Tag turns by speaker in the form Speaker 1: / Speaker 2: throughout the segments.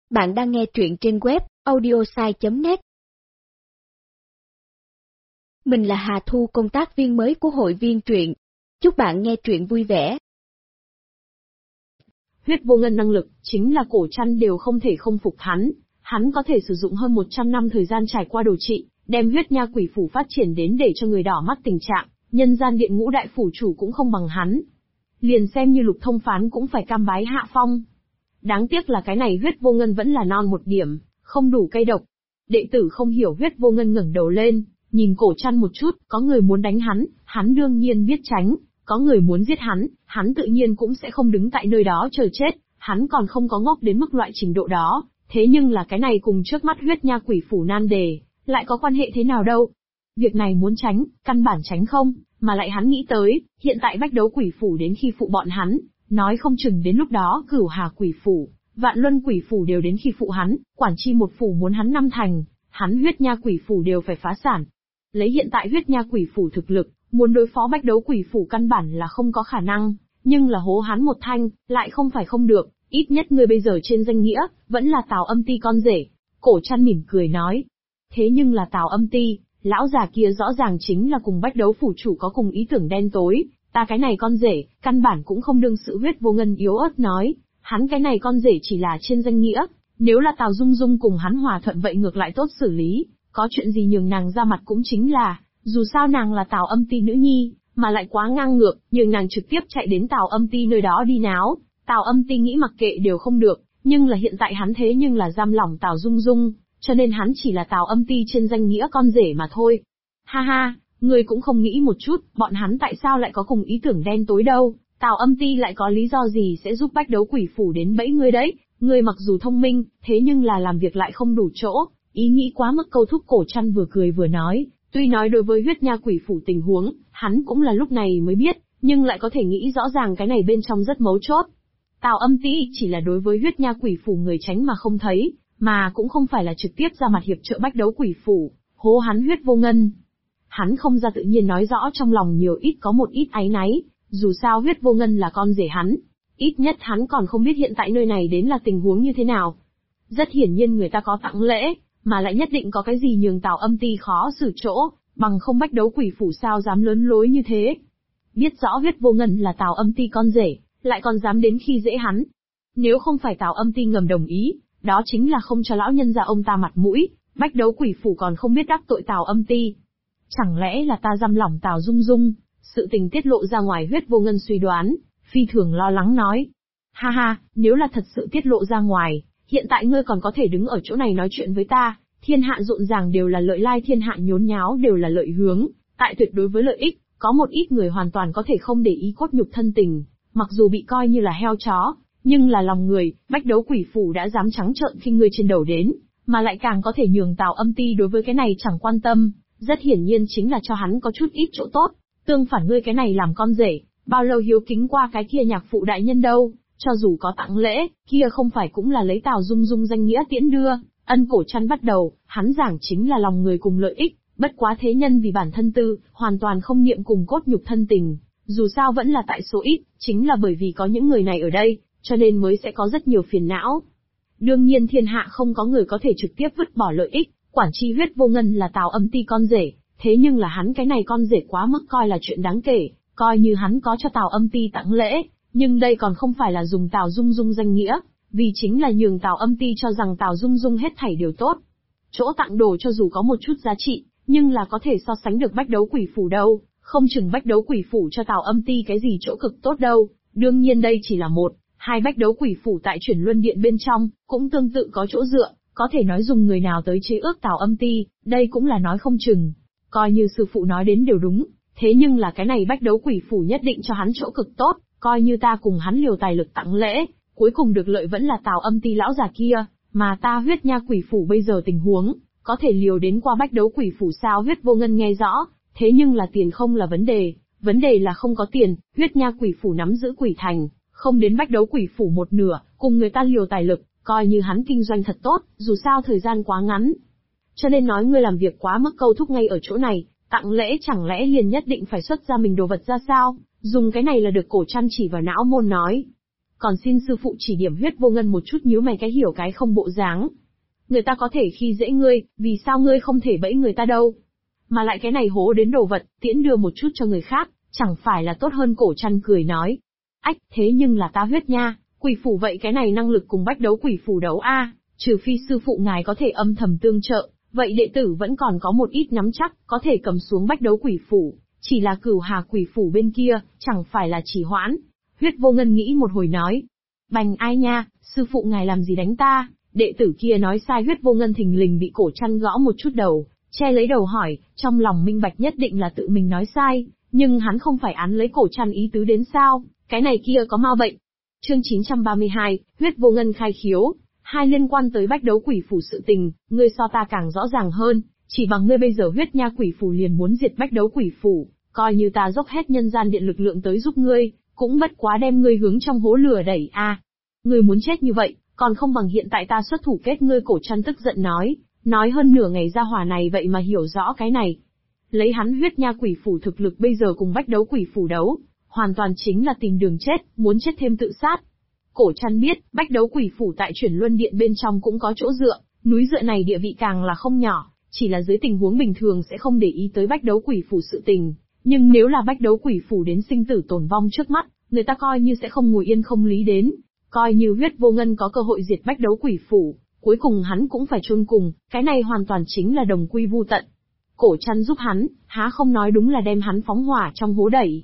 Speaker 1: Bạn đang nghe truyện trên web audiosai.net. Mình là Hà Thu, công tác viên mới của hội viên truyện. Chúc bạn nghe truyện vui vẻ.
Speaker 2: Huyết vô ngân năng lực, chính là cổ trăn đều không thể không phục hắn. Hắn có thể sử dụng hơn 100 năm thời gian trải qua điều trị, đem huyết nha quỷ phủ phát triển đến để cho người đỏ mắt tình trạng, nhân gian điện ngũ đại phủ chủ cũng không bằng hắn. Liền xem như Lục Thông Phán cũng phải cam bái hạ phong. Đáng tiếc là cái này huyết vô ngân vẫn là non một điểm, không đủ cay độc. Đệ tử không hiểu. Huyết vô ngân ngẩng đầu lên, nhìn cổ trăn một chút, có người muốn đánh hắn đương nhiên biết tránh, có người muốn giết hắn tự nhiên cũng sẽ không đứng tại nơi đó chờ chết, hắn còn không có ngốc đến mức loại trình độ đó, thế nhưng là cái này cùng trước mắt huyết nha quỷ phủ nan đề, lại có quan hệ thế nào đâu. Việc này muốn tránh, căn bản tránh không, mà lại hắn nghĩ tới, hiện tại bách đấu quỷ phủ đến khi phụ bọn hắn, nói không chừng đến lúc đó Cửu Hà quỷ phủ, Vạn Luân quỷ phủ đều đến khi phụ hắn, Quản Chi một phủ muốn hắn năm thành, hắn huyết nha quỷ phủ đều phải phá sản. Lấy hiện tại huyết nha quỷ phủ thực lực, muốn đối phó bách đấu quỷ phủ căn bản là không có khả năng, nhưng là hố hắn một thanh, lại không phải không được, ít nhất người bây giờ trên danh nghĩa, vẫn là Tào Âm Ti con rể. Cổ Trăn mỉm cười nói. Thế nhưng là Tào Âm Ti, lão già kia rõ ràng chính là cùng bách đấu phủ chủ có cùng ý tưởng đen tối, ta cái này con rể, căn bản cũng không đương sự. Huyết vô ngân yếu ớt nói, hắn cái này con rể chỉ là trên danh nghĩa, nếu là Tào Dung Dung cùng hắn hòa thuận vậy ngược lại tốt xử lý, có chuyện gì nhường nàng ra mặt cũng chính là, dù sao nàng là Tào Âm Ti nữ nhi, mà lại quá ngang ngược, nhường nàng trực tiếp chạy đến Tào Âm Ti nơi đó đi náo, Tào Âm Ti nghĩ mặc kệ đều không được, nhưng là hiện tại hắn thế nhưng là giam lỏng Tào Dung Dung, cho nên hắn chỉ là Tào Âm Ti trên danh nghĩa con rể mà thôi. Ha ha, ngươi cũng không nghĩ một chút, bọn hắn tại sao lại có cùng ý tưởng đen tối đâu, Tào Âm Ti lại có lý do gì sẽ giúp bách đấu quỷ phủ đến bẫy ngươi đấy, ngươi mặc dù thông minh, thế nhưng là làm việc lại không đủ chỗ, ý nghĩ quá mức câu thúc. Cổ Trăn vừa cười vừa nói, tuy nói đối với huyết nha quỷ phủ tình huống, hắn cũng là lúc này mới biết, nhưng lại có thể nghĩ rõ ràng cái này bên trong rất mấu chốt. Tào Âm Ti chỉ là đối với huyết nha quỷ phủ người tránh mà không thấy, mà cũng không phải là trực tiếp ra mặt hiệp trợ bách đấu quỷ phủ, hố hắn huyết vô ngân. Hắn không ra tự nhiên nói rõ trong lòng nhiều ít có một ít áy náy, dù sao huyết vô ngân là con rể hắn, ít nhất hắn còn không biết hiện tại nơi này đến là tình huống như thế nào. Rất hiển nhiên người ta có tặng lễ, mà lại nhất định có cái gì nhường Tào Âm Ti khó xử chỗ, bằng không bách đấu quỷ phủ sao dám lớn lối như thế. Biết rõ huyết vô ngân là Tào Âm Ti con rể, lại còn dám đến khi dễ hắn. Nếu không phải Tào Âm Ti ngầm đồng ý, đó chính là không cho lão nhân gia ông ta mặt mũi, bách đấu quỷ phủ còn không biết đắc tội Tào Âm Ti. Chẳng lẽ là ta giam lỏng Tào Dung Dung? Sự tình tiết lộ ra ngoài. Huyết vô ngân suy đoán, phi thường lo lắng nói. Ha ha, nếu là thật sự tiết lộ ra ngoài, hiện tại ngươi còn có thể đứng ở chỗ này nói chuyện với ta, thiên hạ rộn ràng đều là lợi lai, thiên hạ nhốn nháo đều là lợi hướng, tại tuyệt đối với lợi ích, có một ít người hoàn toàn có thể không để ý cốt nhục thân tình, mặc dù bị coi như là heo chó, nhưng là lòng người, bách đấu quỷ phủ đã dám trắng trợn khinh ngươi trên đầu đến, mà lại càng có thể nhường Tào Âm Ti đối với cái này chẳng quan tâm, rất hiển nhiên chính là cho hắn có chút ít chỗ tốt. Tương phản ngươi cái này làm con rể, bao lâu hiếu kính qua cái kia nhạc phụ đại nhân đâu, cho dù có tặng lễ, kia không phải cũng là lấy Tào Dung Dung danh nghĩa tiễn đưa. Ân. Cổ Trăn bắt đầu, hắn giảng chính là lòng người cùng lợi ích, bất quá thế nhân vì bản thân tư, hoàn toàn không niệm cùng cốt nhục thân tình, dù sao vẫn là tại số ít, chính là bởi vì có những người này ở đây, cho nên mới sẽ có rất nhiều phiền não. Đương nhiên thiên hạ không có người có thể trực tiếp vứt bỏ lợi ích, Quản Chi huyết vô ngân là Tào Âm Ti con rể, thế nhưng là hắn cái này con rể quá mức coi là chuyện đáng kể, coi như hắn có cho Tào Âm Ti tặng lễ, nhưng đây còn không phải là dùng Tào Dung Dung danh nghĩa, vì chính là nhường Tào Âm Ti cho rằng Tào Dung Dung hết thảy đều tốt. Chỗ tặng đồ cho dù có một chút giá trị, nhưng là có thể so sánh được bách đấu quỷ phủ đâu, không chừng bách đấu quỷ phủ cho Tào Âm Ti cái gì chỗ cực tốt đâu. Đương nhiên đây chỉ là một, hai bách đấu quỷ phủ tại Chuyển Luân Điện bên trong, cũng tương tự có chỗ dựa, có thể nói dùng người nào tới chế ước Tào Âm Ti, đây cũng là nói không chừng. Coi như sư phụ nói đến đều đúng, thế nhưng là cái này bách đấu quỷ phủ nhất định cho hắn chỗ cực tốt, coi như ta cùng hắn liều tài lực tặng lễ, cuối cùng được lợi vẫn là Tào Âm Ti lão già kia, mà ta huyết nha quỷ phủ bây giờ tình huống, có thể liều đến qua bách đấu quỷ phủ sao? Huyết vô ngân nghe rõ, thế nhưng là tiền không là vấn đề là không có tiền. Huyết nha quỷ phủ nắm giữ quỷ thành, không đến bách đấu quỷ phủ một nửa, cùng người ta liều tài lực, coi như hắn kinh doanh thật tốt, dù sao thời gian quá ngắn. Cho nên nói ngươi làm việc quá mức câu thúc ngay ở chỗ này, tặng lễ chẳng lẽ liền nhất định phải xuất ra mình đồ vật ra sao? Dùng cái này là được. Cổ Trăn chỉ vào não môn nói. còn xin sư phụ chỉ điểm Huyết Vô Ngân một chút, nhíu mày cái hiểu cái không bộ dáng. Người ta có thể khi dễ ngươi, vì sao ngươi không thể bẫy người ta đâu? Mà lại cái này hố đến đồ vật, tiễn đưa một chút cho người khác, chẳng phải là tốt hơn? Cổ Trăn cười nói. Ách, thế nhưng là ta Huyết Nha, quỷ phủ vậy cái này năng lực cùng bách đấu quỷ phủ đấu a, trừ phi sư phụ ngài có thể âm thầm tương trợ, vậy đệ tử vẫn còn có một ít nắm chắc, có thể cầm xuống bách đấu quỷ phủ, chỉ là Cửu Hà quỷ phủ bên kia, chẳng phải là chỉ hoãn. Huyết Vô Ngân nghĩ một hồi nói. Bành ai nha, sư phụ ngài làm gì đánh ta? Đệ tử kia nói sai. Huyết Vô Ngân thình lình bị Cổ Trăn gõ một chút đầu, che lấy đầu hỏi, trong lòng minh bạch nhất định là tự mình nói sai, nhưng hắn không phải án lấy Cổ Trăn ý tứ đến sao, cái này kia có ma bệnh. Chương 932, Huyết Vô Ngân khai khiếu. Hai liên quan tới bách đấu quỷ phủ sự tình, ngươi so ta càng rõ ràng hơn, chỉ bằng ngươi bây giờ Huyết Nha quỷ phủ liền muốn diệt bách đấu quỷ phủ, coi như ta dốc hết nhân gian điện lực lượng tới giúp ngươi, cũng bất quá đem ngươi hướng trong hố lửa đẩy a. Ngươi muốn chết như vậy, còn không bằng hiện tại ta xuất thủ kết ngươi. Cổ Trăn tức giận nói hơn nửa ngày ra hỏa này vậy mà hiểu rõ cái này. Lấy hắn Huyết Nha quỷ phủ thực lực bây giờ cùng bách đấu quỷ phủ đấu, hoàn toàn chính là tìm đường chết, muốn chết thêm tự sát. Cổ Trăn biết, bách đấu quỷ phủ tại Chuyển Luân Điện bên trong cũng có chỗ dựa, núi dựa này địa vị càng là không nhỏ, chỉ là dưới tình huống bình thường sẽ không để ý tới bách đấu quỷ phủ sự tình, nhưng nếu là bách đấu quỷ phủ đến sinh tử tồn vong trước mắt, người ta coi như sẽ không ngồi yên không lý đến, coi như Huyết Vô Ngân có cơ hội diệt bách đấu quỷ phủ, cuối cùng hắn cũng phải chôn cùng, cái này hoàn toàn chính là đồng quy vu tận. Cổ Trăn giúp hắn, há không nói đúng là đem hắn phóng hỏa trong hố đẩy.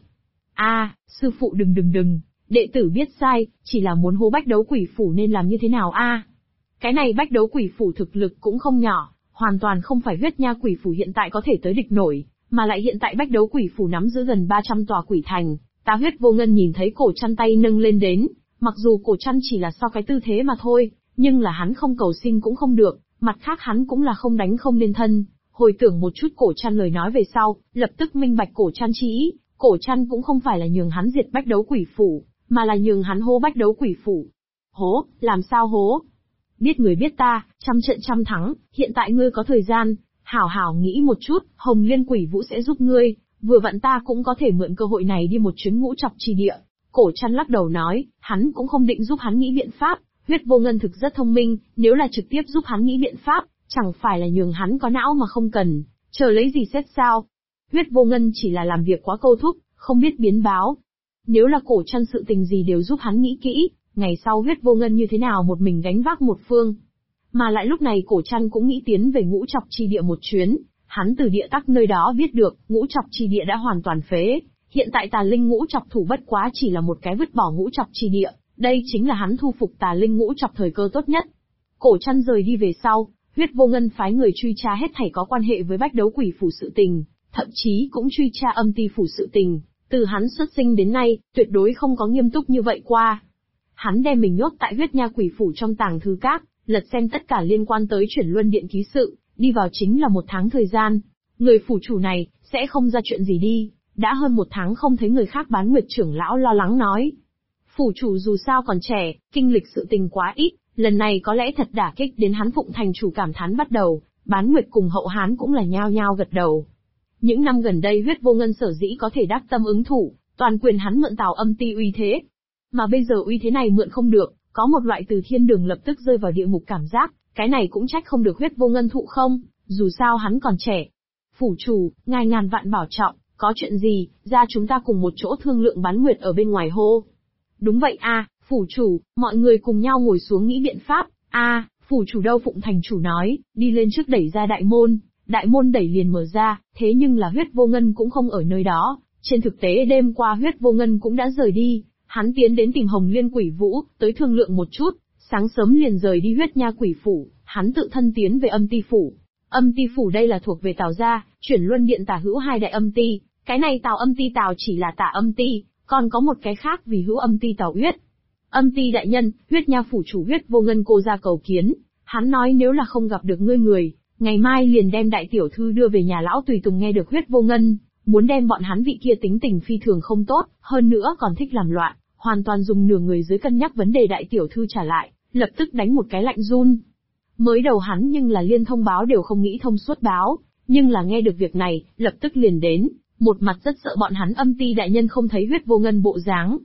Speaker 2: Sư phụ đừng, đệ tử biết sai, chỉ là muốn hố bách đấu quỷ phủ nên làm như thế nào Cái này bách đấu quỷ phủ thực lực cũng không nhỏ, hoàn toàn không phải Huyết Nha quỷ phủ hiện tại có thể tới địch nổi, mà lại hiện tại bách đấu quỷ phủ nắm giữ gần 300 tòa quỷ thành. Ta Huyết Vô Ngân nhìn thấy Cổ Trăn tay nâng lên đến, mặc dù Cổ Trăn chỉ là so cái tư thế mà thôi, nhưng là hắn không cầu xin cũng không được, mặt khác hắn cũng là không đánh không nên thân. Hồi tưởng một chút Cổ Trăn lời nói về sau, lập tức minh bạch Cổ Trăn chi ý. Cổ Trăn cũng không phải là nhường hắn diệt bách đấu quỷ phủ, mà là nhường hắn hố bách đấu quỷ phủ. Hố, làm sao hố? Biết người biết ta, trăm trận trăm thắng, hiện tại ngươi có thời gian, hảo hảo nghĩ một chút, Hồng Liên quỷ vũ sẽ giúp ngươi, vừa vặn ta cũng có thể mượn cơ hội này đi một chuyến Ngũ Trọc Chi Địa. Cổ Trăn lắc đầu nói, hắn cũng không định giúp hắn nghĩ biện pháp, Huyết Vô Ngân thực rất thông minh, nếu là trực tiếp giúp hắn nghĩ biện pháp, chẳng phải là nhường hắn có não mà không cần, chờ lấy gì xét sao? Huyết Vô Ngân chỉ là làm việc quá câu thúc, không biết biến báo. Nếu là Cổ Trăn sự tình gì đều giúp hắn nghĩ kỹ, ngày sau Huyết Vô Ngân như thế nào một mình gánh vác một phương. Mà lại lúc này Cổ Trăn cũng nghĩ tiến về Ngũ Trọc Chi Địa một chuyến, hắn từ địa tắc nơi đó biết được, Ngũ Trọc Chi Địa đã hoàn toàn phế, hiện tại Tà Linh Ngũ Trọc thủ bất quá chỉ là một cái vứt bỏ Ngũ Trọc Chi Địa, đây chính là hắn thu phục Tà Linh Ngũ Trọc thời cơ tốt nhất. Cổ Trăn rời đi về sau, Huyết Vô Ngân phái người truy tra hết thảy có quan hệ với bách đấu quỷ phủ sự tình, thậm chí cũng truy tra âm ti phủ sự tình, từ hắn xuất sinh đến nay, tuyệt đối không có nghiêm túc như vậy qua. Hắn đem mình nhốt tại Huyết Nha quỷ phủ trong tàng thư các, lật xem tất cả liên quan tới Chuyển Luân Điện ký sự, đi vào chính là 1 tháng thời gian. Người phủ chủ này, sẽ không ra chuyện gì đi, đã hơn 1 tháng không thấy người khác. Bán Nguyệt trưởng lão lo lắng nói. Phủ chủ dù sao còn trẻ, kinh lịch sự tình quá ít, lần này có lẽ thật đả kích đến hắn. Phụng thành chủ cảm thán bắt đầu, Bán Nguyệt cùng Hậu Hán cũng là nhao nhao gật đầu. Những năm gần đây Huyết Vô Ngân sở dĩ có thể đắc tâm ứng thủ, toàn quyền hắn mượn Tào Âm Ti uy thế. Mà bây giờ uy thế này mượn không được, có một loại từ thiên đường lập tức rơi vào địa ngục cảm giác, cái này cũng trách không được Huyết Vô Ngân thụ không, dù sao hắn còn trẻ. Phủ chủ, ngài ngàn vạn bảo trọng, có chuyện gì, ra chúng ta cùng một chỗ thương lượng. Bán Nguyệt ở bên ngoài hô. Đúng vậy phủ chủ, mọi người cùng nhau ngồi xuống nghĩ biện pháp. Phủ chủ đâu? Phụng thành chủ nói, đi lên trước đẩy ra đại môn đẩy liền mở ra, thế nhưng là Huyết Vô Ngân cũng không ở nơi đó. Trên thực tế đêm qua Huyết Vô Ngân cũng đã rời đi, hắn tiến đến tìm Hồng Liên quỷ vũ, tới thương lượng một chút, sáng sớm liền rời đi Huyết Nha quỷ phủ, hắn tự thân tiến về âm ti phủ. Âm ti phủ đây là thuộc về Tào gia, Chuyển Luân Điện tả hữu 2 đại âm ti, cái này Tào âm ti Tào chỉ là tả âm ti, còn có một cái khác vì hữu âm ti Tào Uyết. Âm ti đại nhân, Huyết Nha phủ chủ Huyết Vô Ngân cô ra cầu kiến, hắn nói nếu là không gặp được người, ngày mai liền đem đại tiểu thư đưa về nhà lão tùy tùng. Nghe được Huyết Vô Ngân muốn đem bọn hắn vị kia tính tình phi thường không tốt, hơn nữa còn thích làm loạn, hoàn toàn dùng nửa người dưới cân nhắc vấn đề đại tiểu thư trả lại, lập tức đánh một cái lạnh run. Mới đầu hắn nhưng là liên thông báo đều không nghĩ thông suốt báo, nhưng là nghe được việc này, lập tức liền đến, một mặt rất sợ bọn hắn âm ti đại nhân không thấy Huyết Vô Ngân bộ dáng.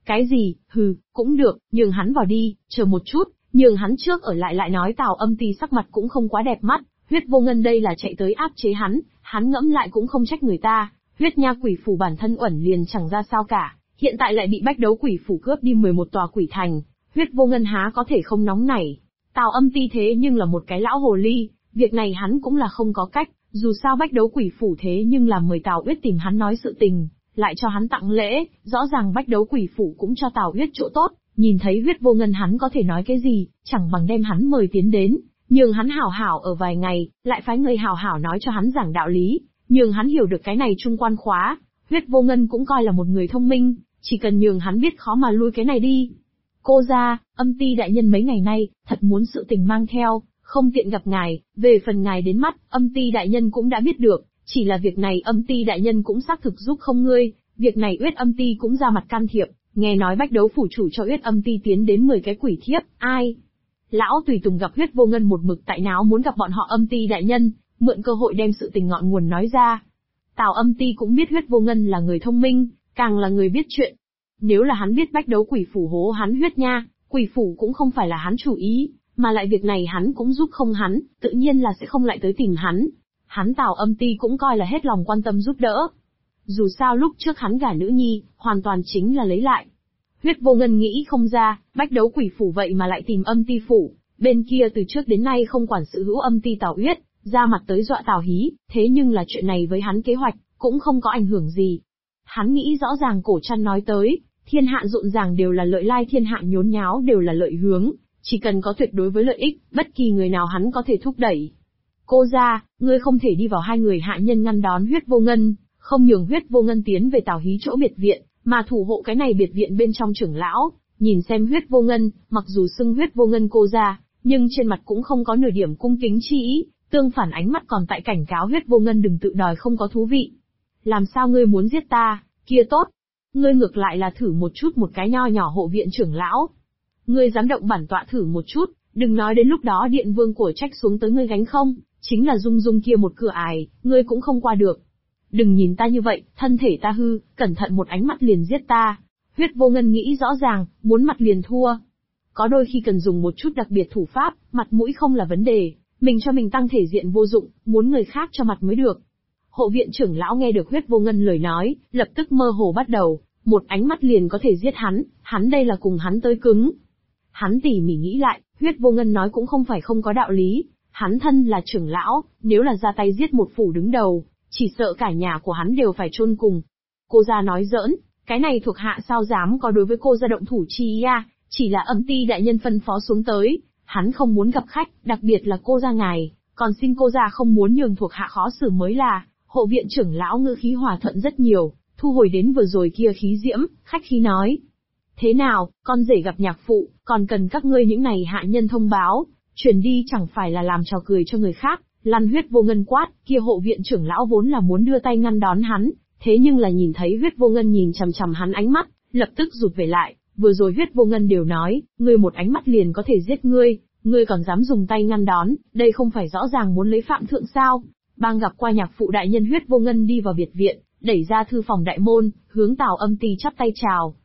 Speaker 2: Cái gì, cũng được, nhường hắn vào đi, chờ một chút, nhường hắn trước ở lại nói Tào Âm Ti sắc mặt cũng không quá đẹp mắt, Huyết Vô Ngân đây là chạy tới áp chế hắn ngẫm lại cũng không trách người ta, huyết nha quỷ phủ bản thân uẩn liền chẳng ra sao cả, hiện tại lại bị Bách Đấu Quỷ phủ cướp đi 11 tòa quỷ thành, Huyết Vô Ngân há có thể không nóng nảy. Tào Âm Ti thế nhưng là một cái lão hồ ly, việc này hắn cũng là không có cách, dù sao Bách Đấu Quỷ phủ thế nhưng là mời Tào Uyết tìm hắn nói sự tình, lại cho hắn tặng lễ, rõ ràng Bách Đấu Quỷ phủ cũng cho Tào Uyết chỗ tốt, nhìn thấy Huyết Vô Ngân hắn có thể nói cái gì, chẳng bằng đem hắn mời tiến đến, nhường hắn hảo hảo ở vài ngày, lại phái người hảo hảo nói cho hắn giảng đạo lý, nhường hắn hiểu được cái này trung quan khóa. Huyết Vô Ngân cũng coi là một người thông minh, chỉ cần nhường hắn biết khó mà lui cái này đi. Cô gia, Âm Ti đại nhân mấy ngày nay, thật muốn sự tình mang theo, không tiện gặp ngài, về phần ngài đến mắt, Âm Ti đại nhân cũng đã biết được, chỉ là việc này Âm Ti đại nhân cũng xác thực giúp không ngươi, việc này Uyết Âm Ti cũng ra mặt can thiệp, nghe nói Bách Đấu phủ chủ cho Uyết Âm Ti tiến đến 10 cái quỷ thiếp, ai? Lão tùy tùng gặp Huyết Vô Ngân một mực tại náo muốn gặp bọn họ Âm Ti đại nhân, mượn cơ hội đem sự tình ngọn nguồn nói ra. Tào Âm Ti cũng biết Huyết Vô Ngân là người thông minh, càng là người biết chuyện. Nếu là hắn biết Bách Đấu quỷ phủ hố hắn huyết nha, quỷ phủ cũng không phải là hắn chủ ý, mà lại việc này hắn cũng giúp không hắn, tự nhiên là sẽ không lại tới tìm hắn. Hắn Tào Âm Ti cũng coi là hết lòng quan tâm giúp đỡ. Dù sao lúc trước hắn gả nữ nhi, hoàn toàn chính là lấy lại. Huyết Vô Ngân nghĩ không ra, Bách Đấu quỷ phủ vậy mà lại tìm Âm Ti phủ, bên kia từ trước đến nay không quản sự hữu Âm Ti Tào Uyết, ra mặt tới dọa Tào Hí, thế nhưng là chuyện này với hắn kế hoạch, cũng không có ảnh hưởng gì. Hắn nghĩ rõ ràng cổ trăn nói tới, thiên hạ rộn ràng đều là lợi lai, thiên hạ nhốn nháo đều là lợi hướng, chỉ cần có tuyệt đối với lợi ích, bất kỳ người nào hắn có thể thúc đẩy. Cô gia, ngươi không thể đi vào hai người hạ nhân ngăn đón Huyết Vô Ngân, không nhường Huyết Vô Ngân tiến về Tào Hí chỗ biệt viện, mà thủ hộ cái này biệt viện bên trong trưởng lão, nhìn xem Huyết Vô Ngân, mặc dù xưng Huyết Vô Ngân cô gia, nhưng trên mặt cũng không có nửa điểm cung kính chi ý, tương phản ánh mắt còn tại cảnh cáo Huyết Vô Ngân đừng tự đòi không có thú vị. Làm sao ngươi muốn giết ta, kia tốt. Ngươi ngược lại là thử một chút một cái nho nhỏ hộ viện trưởng lão. Ngươi dám động bản tọa thử một chút, đừng nói đến lúc đó điện vương của trách xuống tới ngươi gánh không, chính là Dung Dung kia một cửa ải, ngươi cũng không qua được. Đừng nhìn ta như vậy, thân thể ta hư, cẩn thận một ánh mắt liền giết ta. Huyết Vô Ngân nghĩ rõ ràng, muốn mặt liền thua. Có đôi khi cần dùng một chút đặc biệt thủ pháp, mặt mũi không là vấn đề, mình cho mình tăng thể diện vô dụng, muốn người khác cho mặt mới được. Hộ viện trưởng lão nghe được Huyết Vô Ngân lời nói, lập tức mơ hồ bắt đầu, một ánh mắt liền có thể giết hắn đây là cùng hắn tới cứng. Hắn tỉ mỉ nghĩ lại, Huyết Vô Ngân nói cũng không phải không có đạo lý, hắn thân là trưởng lão, nếu là ra tay giết một phủ đứng đầu, chỉ sợ cả nhà của hắn đều phải chôn cùng. Cô gia nói giỡn, cái này thuộc hạ sao dám có đối với cô gia động thủ chi à, chỉ là Âm Ti đại nhân phân phó xuống tới, hắn không muốn gặp khách, đặc biệt là cô gia ngài, còn xin cô gia không muốn nhường thuộc hạ khó xử mới là. Hộ viện trưởng lão ngữ khí hòa thuận rất nhiều, thu hồi đến vừa rồi kia khí diễm, khách khí nói. Thế nào, con rể gặp nhạc phụ, còn cần các ngươi những này hạ nhân thông báo, truyền đi chẳng phải là làm trò cười cho người khác. Lăn Huyết Vô Ngân quát, kia hộ viện trưởng lão vốn là muốn đưa tay ngăn đón hắn, thế nhưng là nhìn thấy Huyết Vô Ngân nhìn chằm chằm hắn ánh mắt, lập tức rụt về lại, vừa rồi Huyết Vô Ngân đều nói, ngươi một ánh mắt liền có thể giết ngươi còn dám dùng tay ngăn đón, đây không phải rõ ràng muốn lấy phạm thượng sao? Bang gặp qua nhạc phụ đại nhân. Huyết Vô Ngân đi vào biệt viện, đẩy ra thư phòng đại môn, hướng Tào Âm Ti chắp tay chào.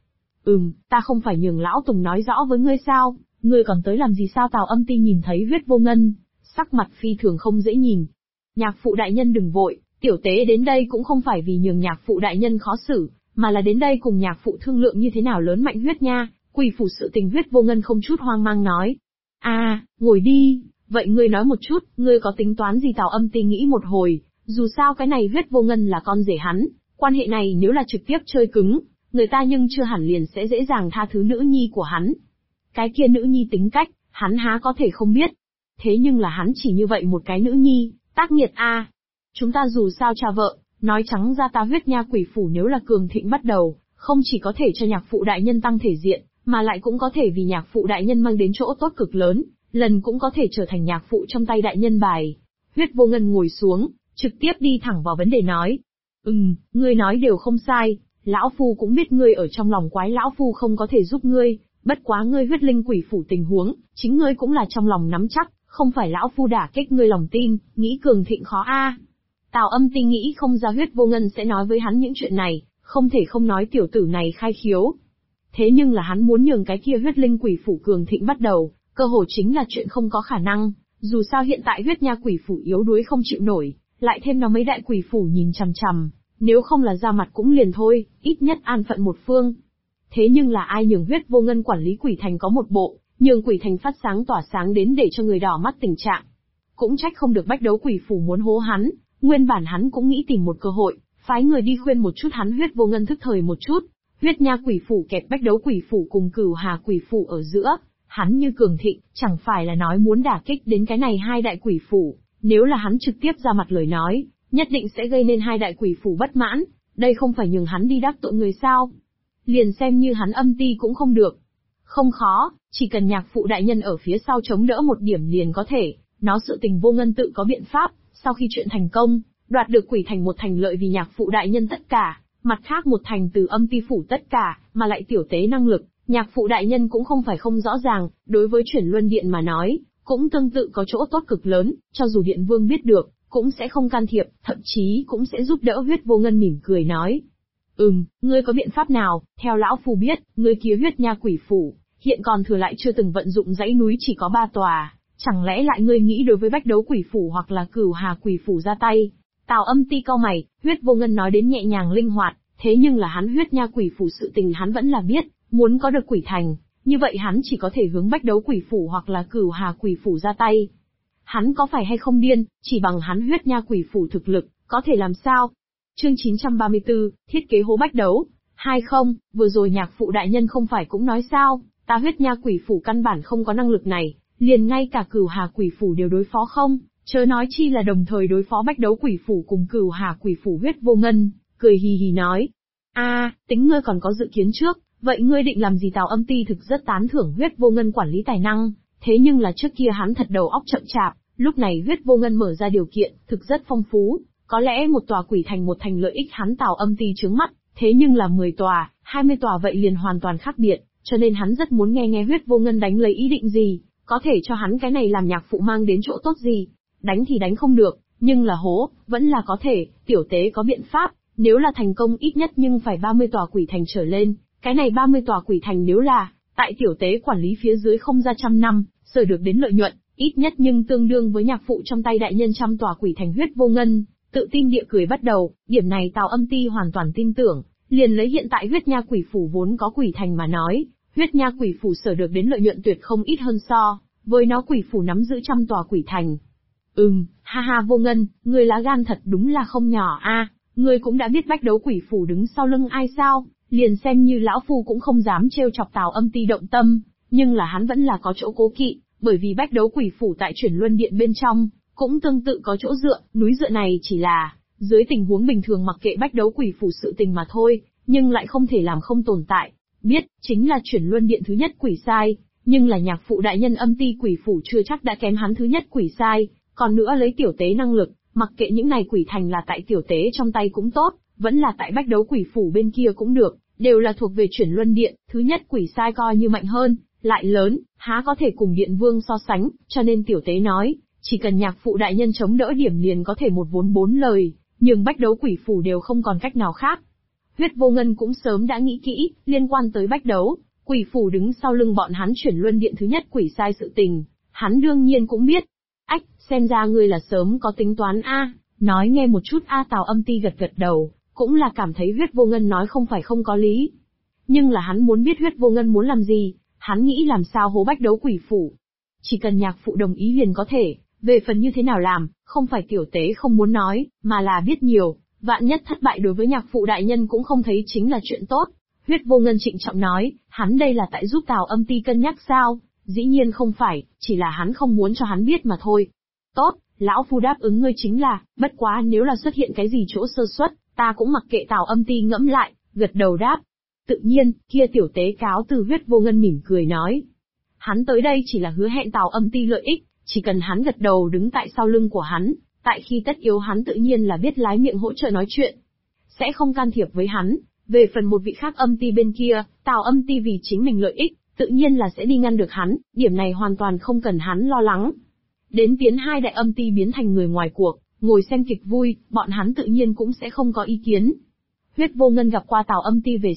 Speaker 2: Ta không phải nhường lão Tùng nói rõ với ngươi sao, ngươi còn tới làm gì sao? Tào Âm Ti nhìn thấy Huyết Vô Ngân, sắc mặt phi thường không dễ nhìn. Nhạc phụ đại nhân đừng vội, tiểu tế đến đây cũng không phải vì nhường nhạc phụ đại nhân khó xử, mà là đến đây cùng nhạc phụ thương lượng như thế nào lớn mạnh huyết nha, quỷ phủ sự tình. Huyết Vô Ngân không chút hoang mang nói. Ngồi đi. Vậy ngươi nói một chút, ngươi có tính toán gì? Tào Âm Ti nghĩ một hồi, dù sao cái này Huyết Vô Ngân là con rể hắn, quan hệ này nếu là trực tiếp chơi cứng, người ta nhưng chưa hẳn liền sẽ dễ dàng tha thứ nữ nhi của hắn. Cái kia nữ nhi tính cách, hắn há có thể không biết. Thế nhưng là hắn chỉ như vậy một cái nữ nhi, tác nghiệt a. Chúng ta dù sao cha vợ, nói trắng ra ta Huyết Nha quỷ phủ nếu là cường thịnh bắt đầu, không chỉ có thể cho nhạc phụ đại nhân tăng thể diện, mà lại cũng có thể vì nhạc phụ đại nhân mang đến chỗ tốt cực lớn. Lần cũng có thể trở thành nhạc phụ trong tay đại nhân bài. Huyết Vô Ngân ngồi xuống, trực tiếp đi thẳng vào vấn đề nói. Ngươi nói đều không sai, lão phu cũng biết ngươi ở trong lòng quái lão phu không có thể giúp ngươi, bất quá ngươi huyết linh quỷ phủ tình huống, chính ngươi cũng là trong lòng nắm chắc, không phải lão phu đả kích ngươi lòng tin, nghĩ cường thịnh khó a. Tào Âm Ti nghĩ không ra Huyết Vô Ngân sẽ nói với hắn những chuyện này, không thể không nói tiểu tử này khai khiếu. Thế nhưng là hắn muốn nhường cái kia huyết linh quỷ phủ cường thịnh bắt đầu, cơ hồ chính là chuyện không có khả năng. Dù sao hiện tại huyết nha quỷ phủ yếu đuối không chịu nổi, lại thêm nó mấy đại quỷ phủ nhìn chằm chằm, nếu không là ra mặt cũng liền thôi, ít nhất an phận một phương. Thế nhưng là ai nhường huyết vô ngân quản lý quỷ thành có một bộ, nhường quỷ thành phát sáng tỏa sáng đến để cho người đỏ mắt tình trạng. Cũng trách không được bách đấu quỷ phủ muốn hố hắn, nguyên bản hắn cũng nghĩ tìm một cơ hội, phái người đi khuyên một chút hắn huyết vô ngân thức thời một chút. Huyết nha quỷ phủ kẹp bách đấu quỷ phủ cùng cửu hà quỷ phủ ở giữa, hắn như cường thịnh, chẳng phải là nói muốn đả kích đến cái này hai đại quỷ phủ, nếu là hắn trực tiếp ra mặt lời nói, nhất định sẽ gây nên hai đại quỷ phủ bất mãn, đây không phải nhường hắn đi đắc tội người sao. Liền xem như hắn âm ti cũng không được. Không khó, chỉ cần nhạc phụ đại nhân ở phía sau chống đỡ một điểm liền có thể, nó sự tình vô ngân tự có biện pháp, sau khi chuyện thành công, đoạt được quỷ thành một thành lợi vì nhạc phụ đại nhân tất cả, mặt khác một thành từ âm ti phủ tất cả, mà lại tiểu tế năng lực, nhạc phụ đại nhân cũng không phải không rõ ràng, đối với chuyển luân điện mà nói, cũng tương tự có chỗ tốt cực lớn, cho dù điện vương biết được, cũng sẽ không can thiệp, thậm chí cũng sẽ giúp đỡ huyết vô ngân mỉm cười nói. Ngươi có biện pháp nào, theo lão phu biết, ngươi kia huyết nha quỷ phủ, hiện còn thừa lại chưa từng vận dụng dãy núi chỉ có 3 tòa, chẳng lẽ lại ngươi nghĩ đối với bách đấu quỷ phủ hoặc là cửu hà quỷ phủ ra tay? Tào Âm Ti cau mày, huyết vô ngân nói đến nhẹ nhàng linh hoạt, thế nhưng là hắn huyết nha quỷ phủ sự tình hắn vẫn là biết, muốn có được quỷ thành, như vậy hắn chỉ có thể hướng bách đấu quỷ phủ hoặc là cửu hà quỷ phủ ra tay. Hắn có phải hay không điên, chỉ bằng hắn huyết nha quỷ phủ thực lực, có thể làm sao? Chương 934, thiết kế hố bách đấu. Không, vừa rồi nhạc phụ đại nhân không phải cũng nói sao, ta huyết nha quỷ phủ căn bản không có năng lực này, liền ngay cả cửu hà quỷ phủ đều đối phó không, chớ nói chi là đồng thời đối phó bách đấu quỷ phủ cùng cửu hà quỷ phủ. Huyết vô ngân cười hì hì nói, tính ngươi còn có dự kiến trước, vậy ngươi định làm gì? Tào Âm Ti thực rất tán thưởng huyết vô ngân quản lý tài năng, thế nhưng là trước kia hắn thật đầu óc chậm chạp, lúc này huyết vô ngân mở ra điều kiện, thực rất phong phú, có lẽ một tòa quỷ thành một thành lợi ích hắn Tào Âm Ti trướng mắt, thế nhưng là 10 tòa, 20 tòa vậy liền hoàn toàn khác biệt, cho nên hắn rất muốn nghe huyết vô ngân đánh lấy ý định gì, có thể cho hắn cái này làm nhạc phụ mang đến chỗ tốt gì. Đánh thì đánh không được, nhưng là hố, vẫn là có thể, tiểu tế có biện pháp, nếu là thành công ít nhất nhưng phải 30 tòa quỷ thành trở lên, cái này 30 tòa quỷ thành nếu là, tại tiểu tế quản lý phía dưới không ra 100 năm, sở được đến lợi nhuận, ít nhất nhưng tương đương với nhạc phụ trong tay đại nhân 100 tòa quỷ thành. Huyết vô ngân tự tin địa cười bắt đầu, điểm này Tào Âm Ti hoàn toàn tin tưởng, liền lấy hiện tại huyết nha quỷ phủ vốn có quỷ thành mà nói, huyết nha quỷ phủ sở được đến lợi nhuận tuyệt không ít hơn so với nó quỷ phủ nắm giữ 100 tòa quỷ thành. Vô ngân, ngươi lá gan thật đúng là không nhỏ a, ngươi cũng đã biết bách đấu quỷ phủ đứng sau lưng ai sao, liền xem như lão phu cũng không dám trêu chọc Tào Âm Ti động tâm, nhưng là hắn vẫn là có chỗ cố kỵ, bởi vì bách đấu quỷ phủ tại chuyển luân điện bên trong, cũng tương tự có chỗ dựa, núi dựa này chỉ là, dưới tình huống bình thường mặc kệ bách đấu quỷ phủ sự tình mà thôi, nhưng lại không thể làm không tồn tại, biết, chính là chuyển luân điện thứ nhất quỷ sai, nhưng là nhạc phụ đại nhân Âm Ti quỷ phủ chưa chắc đã kém hắn thứ nhất quỷ sai. Còn nữa lấy tiểu tế năng lực, mặc kệ những này quỷ thành là tại tiểu tế trong tay cũng tốt, vẫn là tại bách đấu quỷ phủ bên kia cũng được, đều là thuộc về chuyển luân điện, thứ nhất quỷ sai coi như mạnh hơn, lại lớn, há có thể cùng điện vương so sánh, cho nên tiểu tế nói, chỉ cần nhạc phụ đại nhân chống đỡ điểm liền có thể một vốn 4 lời, nhưng bách đấu quỷ phủ đều không còn cách nào khác. Huyết vô ngân cũng sớm đã nghĩ kỹ, liên quan tới bách đấu, quỷ phủ đứng sau lưng bọn hắn chuyển luân điện thứ nhất quỷ sai sự tình, hắn đương nhiên cũng biết. Xem ra ngươi là sớm có tính toán a, nói nghe một chút a. Tào Âm Ti gật gật đầu, cũng là cảm thấy huyết vô ngân nói không phải không có lý. Nhưng là hắn muốn biết huyết vô ngân muốn làm gì, hắn nghĩ làm sao hố bách đấu quỷ phủ. Chỉ cần nhạc phụ đồng ý liền có thể, về phần như thế nào làm, không phải tiểu tế không muốn nói, mà là biết nhiều, vạn nhất thất bại đối với nhạc phụ đại nhân cũng không thấy chính là chuyện tốt. Huyết vô ngân trịnh trọng nói, hắn đây là tại giúp Tào Âm Ti cân nhắc sao, dĩ nhiên không phải, chỉ là hắn không muốn cho hắn biết mà thôi. Tốt, lão phu đáp ứng ngươi chính là, bất quá nếu là xuất hiện cái gì chỗ sơ suất, ta cũng mặc kệ. Tào Âm Ti ngẫm lại, gật đầu đáp. Tự nhiên, kia tiểu tế cáo từ. Huyết vô ngân mỉm cười nói. Hắn tới đây chỉ là hứa hẹn Tào Âm Ti lợi ích, chỉ cần hắn gật đầu đứng tại sau lưng của hắn, tại khi tất yếu hắn tự nhiên là biết lái miệng hỗ trợ nói chuyện. Sẽ không can thiệp với hắn, về phần một vị khác Âm Ti bên kia, Tào Âm Ti vì chính mình lợi ích, tự nhiên là sẽ đi ngăn được hắn, điểm này hoàn toàn không cần hắn lo lắng. Đến tiến hai đại Âm Ti biến thành người ngoài cuộc, ngồi xem kịch vui, bọn hắn tự nhiên cũng sẽ không có ý kiến. Huyết vô ngân gặp qua Tào Âm Ti về sau,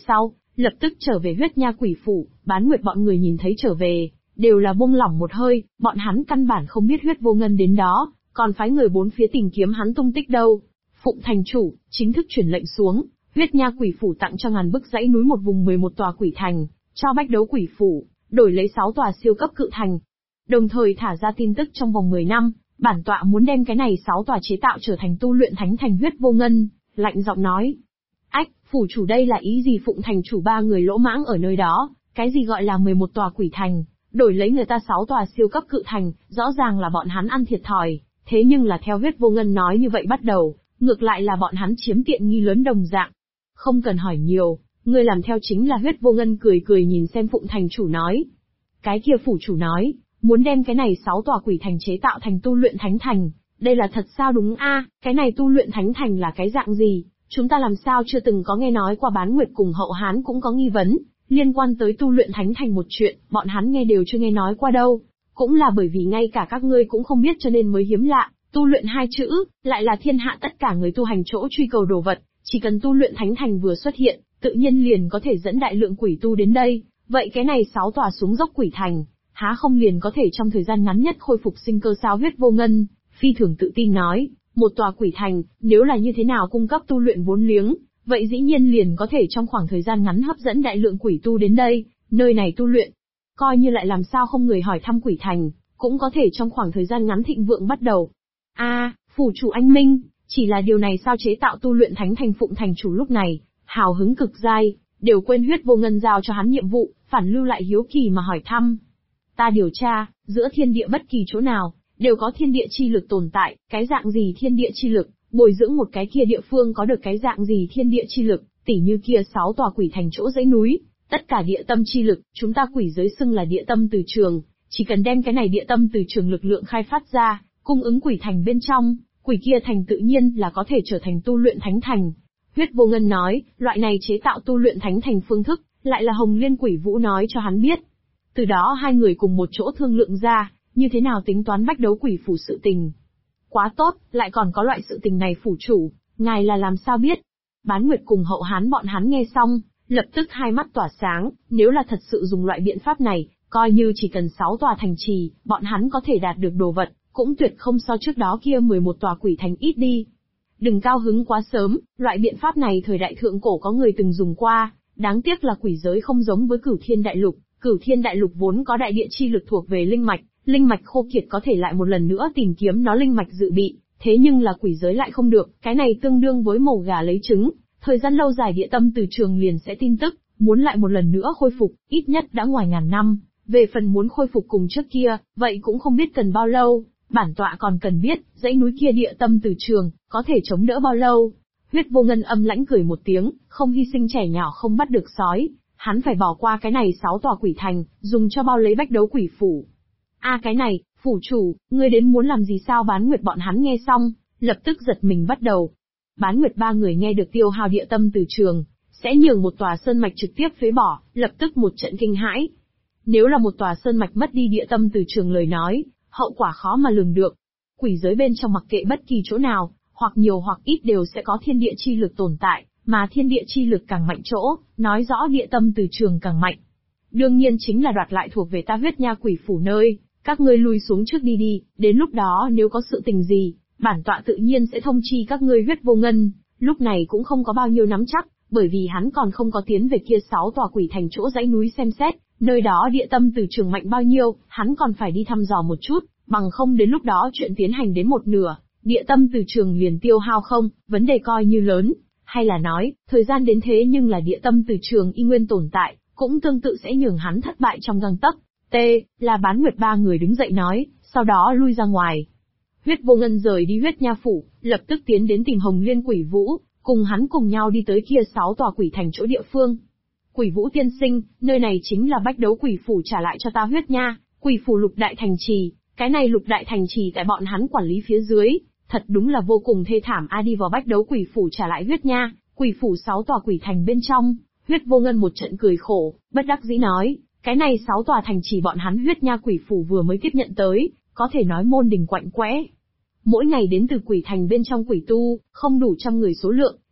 Speaker 2: lập tức trở về huyết nha quỷ phủ. Bán Nguyệt bọn người nhìn thấy trở về, đều là buông lỏng một hơi, bọn hắn căn bản không biết Huyết Vô Ngân đến đó, còn phái người bốn phía tìm kiếm hắn tung tích đâu. Phụng thành chủ, chính thức truyền lệnh xuống, huyết nha quỷ phủ tặng cho ngàn bức dãy núi một vùng 11 tòa quỷ thành, cho bách đấu quỷ phủ, đổi lấy 6 tòa siêu cấp cự thành. Đồng thời thả ra tin tức trong vòng 10 năm, bản tọa muốn đem cái này 6 tòa chế tạo trở thành tu luyện thánh thành Huyết Vô Ngân, lạnh giọng nói. Ách, phủ chủ đây là ý gì? Phụng thành chủ ba người lỗ mãng ở nơi đó, cái gì gọi là 11 tòa quỷ thành, đổi lấy người ta 6 tòa siêu cấp cự thành, rõ ràng là bọn hắn ăn thiệt thòi, thế nhưng là theo Huyết Vô Ngân nói như vậy bắt đầu, ngược lại là bọn hắn chiếm tiện nghi lớn đồng dạng. Không cần hỏi nhiều, người làm theo chính là. Huyết Vô Ngân cười cười nhìn xem Phụng thành chủ nói. Cái kia phủ chủ nói, muốn đem cái này 6 tòa quỷ thành chế tạo thành tu luyện thánh thành, đây là thật sao? Đúng a, cái này tu luyện thánh thành là cái dạng gì? Chúng ta làm sao chưa từng có nghe nói qua? Bán Nguyệt cùng Hậu Hán cũng có nghi vấn, liên quan tới tu luyện thánh thành một chuyện, bọn hắn nghe đều chưa nghe nói qua đâu. Cũng là bởi vì ngay cả các ngươi cũng không biết cho nên mới hiếm lạ, tu luyện hai chữ, lại là thiên hạ tất cả người tu hành chỗ truy cầu đồ vật, chỉ cần tu luyện thánh thành vừa xuất hiện, tự nhiên liền có thể dẫn đại lượng quỷ tu đến đây, vậy cái này 6 tòa xuống dốc quỷ thành, há không liền có thể trong thời gian ngắn nhất khôi phục sinh cơ sao? Huyết Vô Ngân phi thường tự tin nói, một tòa quỷ thành, nếu là như thế nào cung cấp tu luyện vốn liếng, vậy dĩ nhiên liền có thể trong khoảng thời gian ngắn hấp dẫn đại lượng quỷ tu đến đây, nơi này tu luyện. Coi như lại làm sao không người hỏi thăm quỷ thành, cũng có thể trong khoảng thời gian ngắn thịnh vượng bắt đầu. Phủ chủ anh minh, chỉ là điều này sao? Chế tạo tu luyện thánh thành. Phụng thành chủ lúc này, hào hứng cực dai, đều quên Huyết Vô Ngân giao cho hắn nhiệm vụ, phản lưu lại hiếu kỳ mà hỏi thăm. Ta điều tra, giữa thiên địa bất kỳ chỗ nào, đều có thiên địa chi lực tồn tại, cái dạng gì thiên địa chi lực, bồi dưỡng một cái kia địa phương có được cái dạng gì thiên địa chi lực, tỉ như kia 6 tòa quỷ thành chỗ dãy núi, tất cả địa tâm chi lực, chúng ta quỷ giới xưng là địa tâm từ trường, chỉ cần đem cái này địa tâm từ trường lực lượng khai phát ra, cung ứng quỷ thành bên trong, quỷ kia thành tự nhiên là có thể trở thành tu luyện thánh thành. Huyết Vô Ngân nói, loại này chế tạo tu luyện thánh thành phương thức, lại là Hồng Liên Quỷ Vũ nói cho hắn biết. Từ đó hai người cùng một chỗ thương lượng ra, như thế nào tính toán bách đấu quỷ phủ sự tình. Quá tốt, lại còn có loại sự tình này phủ chủ, ngài là làm sao biết? Bán Nguyệt cùng Hậu Hán bọn hắn nghe xong, lập tức hai mắt tỏa sáng, nếu là thật sự dùng loại biện pháp này, coi như chỉ cần 6 tòa thành trì, bọn hắn có thể đạt được đồ vật, cũng tuyệt không so trước đó kia 11 tòa quỷ thành ít đi. Đừng cao hứng quá sớm, loại biện pháp này thời đại thượng cổ có người từng dùng qua, đáng tiếc là quỷ giới không giống với Cửu Thiên Đại Lục. Cửu Thiên Đại Lục vốn có đại địa chi lực thuộc về linh mạch khô kiệt có thể lại một lần nữa tìm kiếm nó linh mạch dự bị, thế nhưng là quỷ giới lại không được, cái này tương đương với mổ gà lấy trứng, thời gian lâu dài địa tâm từ trường liền sẽ tin tức, muốn lại một lần nữa khôi phục, ít nhất đã ngoài ngàn năm, về phần muốn khôi phục cùng trước kia, vậy cũng không biết cần bao lâu, bản tọa còn cần biết, dãy núi kia địa tâm từ trường, có thể chống đỡ bao lâu. Huyết Vô Ngân âm lãnh cười một tiếng, không hy sinh trẻ nhỏ không bắt được sói, hắn phải bỏ qua cái này 6 tòa quỷ thành, dùng cho bao lấy bách đấu quỷ phủ. Cái này, phủ chủ, ngươi đến muốn làm gì sao? Bán Nguyệt bọn hắn nghe xong, lập tức giật mình bắt đầu. Bán Nguyệt ba người nghe được tiêu hao địa tâm từ trường, sẽ nhường một tòa sơn mạch trực tiếp phế bỏ, lập tức một trận kinh hãi. Nếu là một tòa sơn mạch mất đi địa tâm từ trường lời nói, hậu quả khó mà lường được. Quỷ giới bên trong mặc kệ bất kỳ chỗ nào, hoặc nhiều hoặc ít đều sẽ có thiên địa chi lực tồn tại, mà thiên địa chi lực càng mạnh chỗ, nói rõ địa tâm từ trường càng mạnh. Đương nhiên chính là đoạt lại thuộc về ta huyết nha quỷ phủ nơi, các ngươi lui xuống trước đi, đến lúc đó nếu có sự tình gì, bản tọa tự nhiên sẽ thông chi các ngươi. Huyết Vô Ngân, lúc này cũng không có bao nhiêu nắm chắc, bởi vì hắn còn không có tiến về kia 6 tòa quỷ thành chỗ dãy núi xem xét, nơi đó địa tâm từ trường mạnh bao nhiêu, hắn còn phải đi thăm dò một chút, bằng không đến lúc đó chuyện tiến hành đến một nửa, địa tâm từ trường liền tiêu hao không, vấn đề coi như lớn, hay là nói, thời gian đến thế nhưng là địa tâm từ trường y nguyên tồn tại, cũng tương tự sẽ nhường hắn thất bại trong gang tấc. Là Bán Nguyệt ba người đứng dậy nói, sau đó lui ra ngoài. Huyết Vô Ngân rời đi huyết nha phủ, lập tức tiến đến tìm Hồng Liên Quỷ Vũ, cùng hắn cùng nhau đi tới kia 6 tòa quỷ thành chỗ địa phương. Quỷ Vũ tiên sinh, nơi này chính là bách đấu quỷ phủ trả lại cho ta huyết nha, quỷ phủ lục đại thành trì, cái này lục đại thành trì tại bọn hắn quản lý phía dưới, thật đúng là vô cùng thê thảm. Đi vào bách đấu quỷ phủ trả lại huyết nha, quỷ phủ 6 tòa quỷ thành bên trong. Huyết Vô Ngân một trận cười khổ, bất đắc dĩ nói, cái này 6 tòa thành trì bọn hắn huyết nha quỷ phủ vừa mới tiếp nhận tới, có thể nói môn đình quạnh quẽ. Mỗi ngày đến từ quỷ thành bên trong quỷ tu, không đủ trăm người số lượng,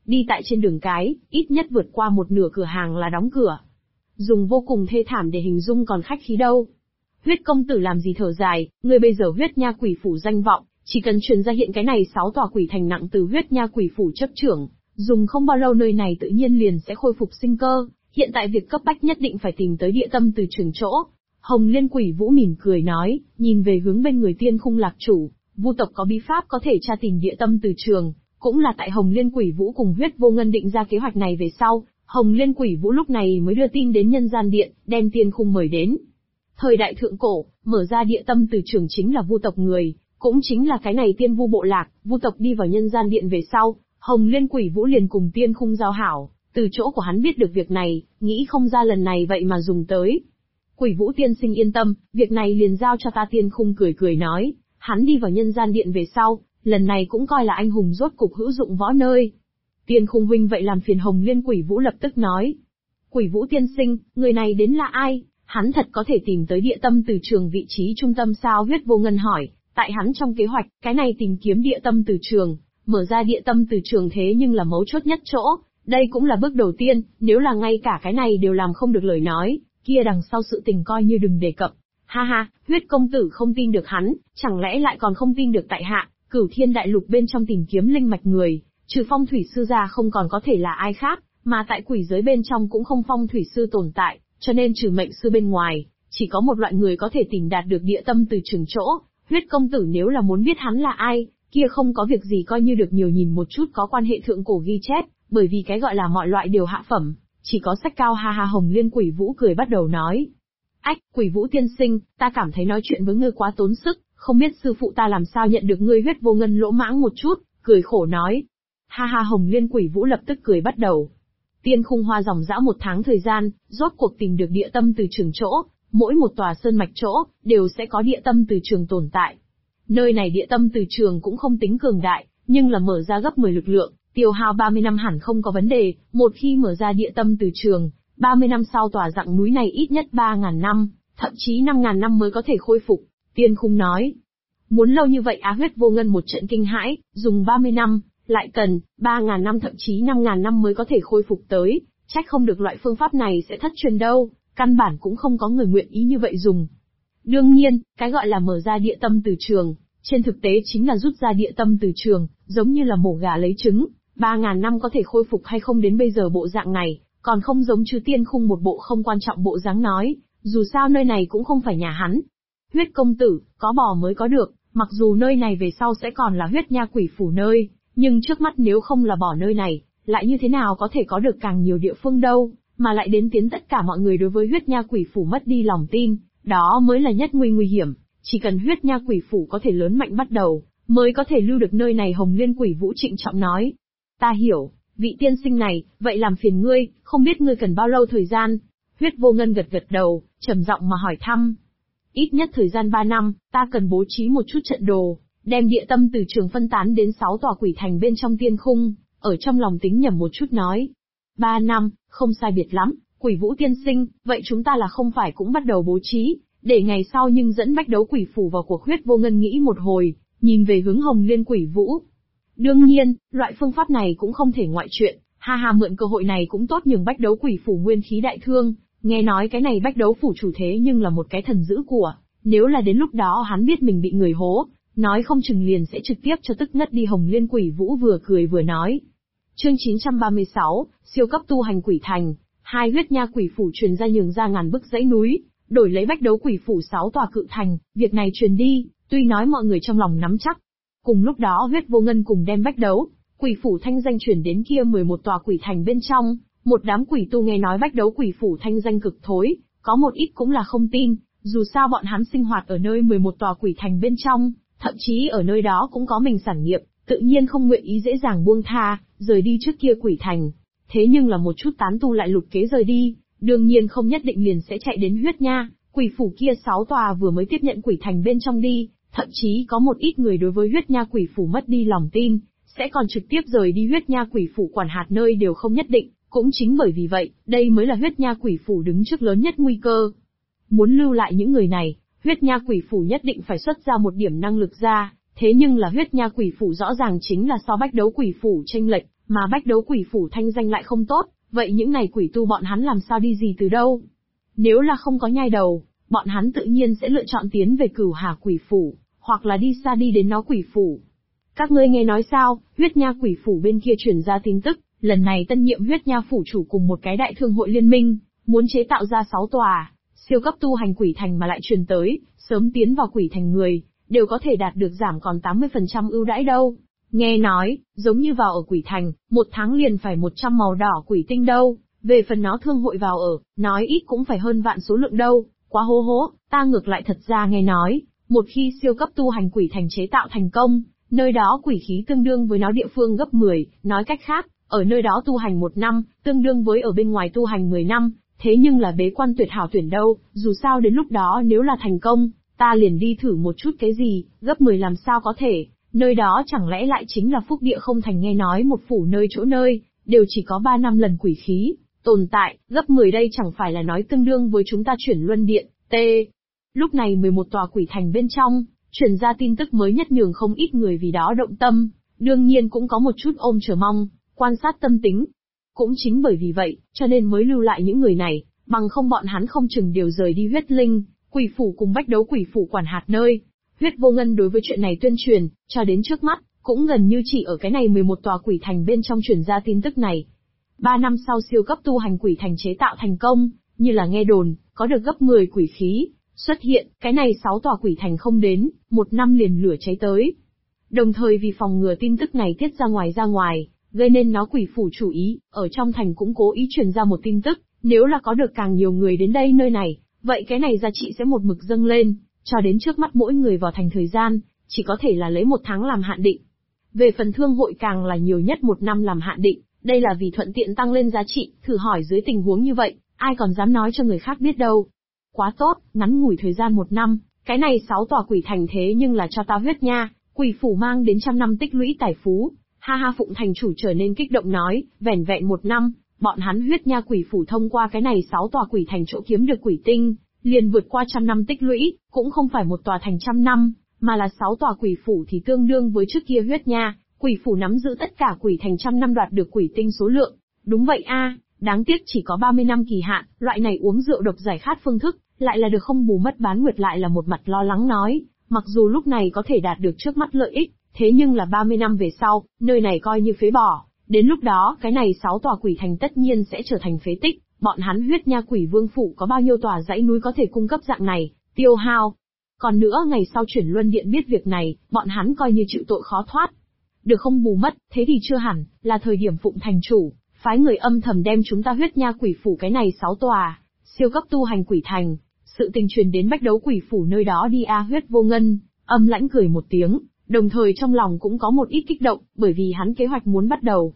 Speaker 2: đi tại trên đường cái, ít nhất vượt qua một nửa cửa hàng là đóng cửa. Dùng vô cùng thê thảm để hình dung còn khách khí đâu. Huyết công tử làm gì thở dài, người bây giờ huyết nha quỷ phủ danh vọng, chỉ cần truyền ra hiện cái này 6 tòa quỷ thành nặng từ huyết nha quỷ phủ chấp trưởng, dùng không bao lâu nơi này tự nhiên liền sẽ khôi phục sinh cơ, hiện tại việc cấp bách nhất định phải tìm tới địa tâm từ trường chỗ. Hồng Liên Quỷ Vũ mỉm cười nói, nhìn về hướng bên người Tiên Khung Lạc chủ, Vu tộc có bí pháp có thể tra tìm địa tâm từ trường, cũng là tại Hồng Liên Quỷ Vũ cùng Huyết Vô Ngân định ra kế hoạch này về sau, Hồng Liên Quỷ Vũ lúc này mới đưa tin đến Nhân Gian Điện, đem Tiên Khung mời đến. Thời đại thượng cổ, mở ra địa tâm từ trường chính là Vu tộc người, cũng chính là cái này Tiên Vu bộ lạc. Vu tộc đi vào Nhân Gian Điện về sau, Hồng Liên Quỷ Vũ liền cùng Tiên Khung giao hảo, từ chỗ của hắn biết được việc này, nghĩ không ra lần này vậy mà dùng tới. Quỷ Vũ tiên sinh yên tâm, việc này liền giao cho ta. Tiên Khung cười cười nói, hắn đi vào Nhân Gian Điện về sau, lần này cũng coi là anh hùng rốt cục hữu dụng võ nơi. Tiên Khung huynh vậy làm phiền. Hồng Liên Quỷ Vũ lập tức nói. Quỷ Vũ tiên sinh, người này đến là ai? Hắn thật có thể tìm tới địa tâm từ trường vị trí trung tâm sao? Huyết Vô Ngân hỏi, tại hắn trong kế hoạch, cái này tìm kiếm địa tâm từ trường, mở ra địa tâm từ trường thế nhưng là mấu chốt nhất chỗ, đây cũng là bước đầu tiên, nếu là ngay cả cái này đều làm không được lời nói, kia đằng sau sự tình coi như đừng đề cập. Ha ha, Huyết công tử không tin được hắn, chẳng lẽ lại còn không tin được tại hạ? Cửu Thiên đại lục bên trong tìm kiếm linh mạch người, trừ phong thủy sư ra không còn có thể là ai khác, mà tại quỷ giới bên trong cũng không phong thủy sư tồn tại, cho nên trừ mệnh sư bên ngoài, chỉ có một loại người có thể tìm đạt được địa tâm từ trường chỗ. Huyết công tử nếu là muốn biết hắn là ai, kia không có việc gì coi như được nhiều nhìn một chút có quan hệ thượng cổ ghi chép, bởi vì cái gọi là mọi loại đều hạ phẩm, chỉ có sách cao. Ha ha. Hồng Liên Quỷ Vũ cười bắt đầu nói. Ách, Quỷ Vũ tiên sinh, ta cảm thấy nói chuyện với ngươi quá tốn sức, không biết sư phụ ta làm sao nhận được ngươi. Huyết Vô Ngân lỗ mãng một chút, cười khổ nói. Ha ha. Hồng Liên Quỷ Vũ lập tức cười bắt đầu. Tiên Khung hoa dòng dã 1 tháng thời gian, rốt cuộc tìm được địa tâm từ trường chỗ, mỗi một tòa sơn mạch chỗ, đều sẽ có địa tâm từ trường tồn tại. Nơi này địa tâm từ trường cũng không tính cường đại, nhưng là mở ra gấp 10 lực lượng, tiêu hao 30 năm hẳn không có vấn đề. Một khi mở ra địa tâm từ trường, 30 năm sau tòa dặng núi này ít nhất 3.000 năm, thậm chí 5.000 năm mới có thể khôi phục. Tiên Khung nói, muốn lâu như vậy á? Huyết Vô Ngân một trận kinh hãi, dùng 30 năm, lại cần 3.000 năm thậm chí 5.000 năm mới có thể khôi phục tới, trách không được loại phương pháp này sẽ thất truyền đâu, căn bản cũng không có người nguyện ý như vậy dùng. Đương nhiên, cái gọi là mở ra địa tâm từ trường, trên thực tế chính là rút ra địa tâm từ trường, giống như là mổ gà lấy trứng, 3.000 năm có thể khôi phục hay không đến bây giờ bộ dạng này, còn không giống chứ. Tiên Khung một bộ không quan trọng bộ dáng nói, dù sao nơi này cũng không phải nhà hắn. Huyết công tử, có bò mới có được, mặc dù nơi này về sau sẽ còn là huyết nha quỷ phủ nơi, nhưng trước mắt nếu không là bỏ nơi này, lại như thế nào có thể có được càng nhiều địa phương đâu, mà lại đến tiến tất cả mọi người đối với huyết nha quỷ phủ mất đi lòng tin, đó mới là nhất nguy hiểm. Chỉ cần huyết nha quỷ phủ có thể lớn mạnh bắt đầu, mới có thể lưu được nơi này. Hồng Liên Quỷ Vũ trịnh trọng nói. Ta hiểu, vị tiên sinh này, vậy làm phiền ngươi, không biết ngươi cần bao lâu thời gian? Huyết Vô Ngân gật gật đầu, trầm giọng mà hỏi thăm. Ít nhất thời gian 3 năm, ta cần bố trí một chút trận đồ, đem địa tâm từ trường phân tán đến 6 tòa quỷ thành bên trong Tiên Khung, ở trong lòng tính nhẩm một chút nói. 3 năm, không sai biệt lắm, Quỷ Vũ tiên sinh, vậy chúng ta là không phải cũng bắt đầu bố trí, để ngày sau nhưng dẫn bách đấu quỷ phủ vào cuộc. Huyết Vô Ngân nghĩ một hồi, nhìn về hướng Hồng Liên Quỷ Vũ. Đương nhiên, loại phương pháp này cũng không thể ngoại chuyện, ha ha, mượn cơ hội này cũng tốt nhường bách đấu quỷ phủ nguyên khí đại thương, nghe nói cái này bách đấu phủ chủ thế nhưng là một cái thần dữ của, nếu là đến lúc đó hắn biết mình bị người hố, nói không chừng liền sẽ trực tiếp cho tức ngất đi. Hồng Liên Quỷ Vũ vừa cười vừa nói. Chương 936, siêu cấp tu hành quỷ thành, 2 huyết nha quỷ phủ truyền ra nhường ra ngàn bức dãy núi, đổi lấy bách đấu quỷ phủ 6 tòa cự thành, việc này truyền đi, tuy nói mọi người trong lòng nắm chắc. Cùng lúc đó Huyết Vô Ngân cùng đem bách đấu quỷ phủ thanh danh truyền đến kia 11 tòa quỷ thành bên trong, một đám quỷ tu nghe nói bách đấu quỷ phủ thanh danh cực thối, có một ít cũng là không tin, dù sao bọn hắn sinh hoạt ở nơi 11 tòa quỷ thành bên trong, thậm chí ở nơi đó cũng có mình sản nghiệp, tự nhiên không nguyện ý dễ dàng buông tha, rời đi trước kia quỷ thành. Thế nhưng là một chút tán tu lại lục kế rời đi, đương nhiên không nhất định liền sẽ chạy đến huyết nha quỷ phủ kia 6 tòa vừa mới tiếp nhận quỷ thành bên trong đi, thậm chí có một ít người đối với huyết nha quỷ phủ mất đi lòng tin, sẽ còn trực tiếp rời đi huyết nha quỷ phủ quản hạt nơi đều không nhất định, cũng chính bởi vì vậy, đây mới là huyết nha quỷ phủ đứng trước lớn nhất nguy cơ. Muốn lưu lại những người này, huyết nha quỷ phủ nhất định phải xuất ra một điểm năng lực ra, thế nhưng là huyết nha quỷ phủ rõ ràng chính là so bách đấu quỷ phủ chênh lệch, Mà bách đấu quỷ phủ thanh danh lại không tốt, vậy những này quỷ tu bọn hắn làm sao đi gì từ đâu? Nếu là không có nhai đầu, bọn hắn tự nhiên sẽ lựa chọn tiến về Cửu Hà quỷ phủ, hoặc là đi xa đi đến nó quỷ phủ. Các ngươi nghe nói sao, huyết nha quỷ phủ bên kia truyền ra tin tức, lần này tân nhiệm huyết nha phủ chủ cùng một cái đại thương hội liên minh, muốn chế tạo ra 6 tòa siêu cấp tu hành quỷ thành mà lại truyền tới, sớm tiến vào quỷ thành người, đều có thể đạt được giảm còn 80% ưu đãi đâu. Nghe nói, giống như vào ở quỷ thành, 1 tháng liền phải 100 màu đỏ quỷ tinh đâu, về phần nó thương hội vào ở, nói ít cũng phải hơn vạn số lượng đâu, quá hố hố, ta ngược lại thật ra nghe nói, một khi siêu cấp tu hành quỷ thành chế tạo thành công, nơi đó quỷ khí tương đương với nó địa phương gấp 10, nói cách khác, ở nơi đó tu hành 1 năm, tương đương với ở bên ngoài tu hành 10 năm, thế nhưng là bế quan tuyệt hảo tuyển đâu, dù sao đến lúc đó nếu là thành công, ta liền đi thử một chút cái gì, gấp 10 làm sao có thể, nơi đó chẳng lẽ lại chính là phúc địa không thành nghe nói một phủ nơi chỗ nơi, đều chỉ có 3 năm lần quỷ khí, tồn tại, gấp 10 đây chẳng phải là nói tương đương với chúng ta chuyển luân điện, Lúc này 11 tòa quỷ thành bên trong, truyền ra tin tức mới nhất nhường không ít người vì đó động tâm, đương nhiên cũng có một chút ôm chờ mong, quan sát tâm tính. Cũng chính bởi vì vậy, cho nên mới lưu lại những người này, bằng không bọn hắn không chừng đều rời đi huyết linh, quỷ phủ cùng bách đấu quỷ phủ quản hạt nơi. Huyết Vô Ngân đối với chuyện này tuyên truyền, cho đến trước mắt, cũng gần như chỉ ở cái này 11 tòa quỷ thành bên trong truyền ra tin tức này. 3 năm sau siêu cấp tu hành quỷ thành chế tạo thành công, như là nghe đồn, có được gấp 10 quỷ khí, xuất hiện, cái này 6 tòa quỷ thành không đến, 1 năm liền lửa cháy tới. Đồng thời vì phòng ngừa tin tức này tiết ra ngoài, gây nên nó quỷ phủ chủ ý, ở trong thành cũng cố ý truyền ra một tin tức, nếu là có được càng nhiều người đến đây nơi này, vậy cái này giá trị sẽ một mực dâng lên, cho đến trước mắt mỗi người vào thành thời gian, chỉ có thể là lấy 1 tháng làm hạn định. Về phần thương hội càng là nhiều nhất 1 năm làm hạn định, đây là vì thuận tiện tăng lên giá trị, thử hỏi dưới tình huống như vậy, ai còn dám nói cho người khác biết đâu. Quá tốt, ngắn ngủi thời gian 1 năm, cái này 6 tòa quỷ thành thế nhưng là cho ta huyết nha, quỷ phủ mang đến 100 năm tích lũy tài phú. Ha ha, Phụng thành chủ trở nên kích động nói, vẻn vẹn 1 năm, bọn hắn huyết nha quỷ phủ thông qua cái này 6 tòa quỷ thành chỗ kiếm được quỷ tinh, liền vượt qua 100 năm tích lũy, cũng không phải một tòa thành 100 năm, mà là 6 tòa quỷ phủ thì tương đương với trước kia huyết nha, quỷ phủ nắm giữ tất cả quỷ thành 100 năm đoạt được quỷ tinh số lượng. Đúng vậy a, đáng tiếc chỉ có 30 năm kỳ hạn, loại này uống rượu độc giải khát phương thức, lại là được không bù mất. Bán Nguyệt lại là một mặt lo lắng nói, mặc dù lúc này có thể đạt được trước mắt lợi ích, thế nhưng là 30 năm về sau, nơi này coi như phế bỏ, đến lúc đó cái này 6 tòa quỷ thành tất nhiên sẽ trở thành phế tích, bọn hắn huyết nha quỷ vương phủ có bao nhiêu tòa dãy núi có thể cung cấp dạng này, tiêu hao. Còn nữa ngày sau chuyển luân điện biết việc này, bọn hắn coi như chịu tội khó thoát. Được không bù mất, thế thì chưa hẳn, là thời điểm Phụng thành chủ, phái người âm thầm đem chúng ta huyết nha quỷ phủ cái này 6 tòa, siêu cấp tu hành quỷ thành, sự tình truyền đến bách đấu quỷ phủ nơi đó đi a. Huyết Vô Ngân, âm lãnh cười một tiếng, đồng thời trong lòng cũng có một ít kích động, bởi vì hắn kế hoạch muốn bắt đầu.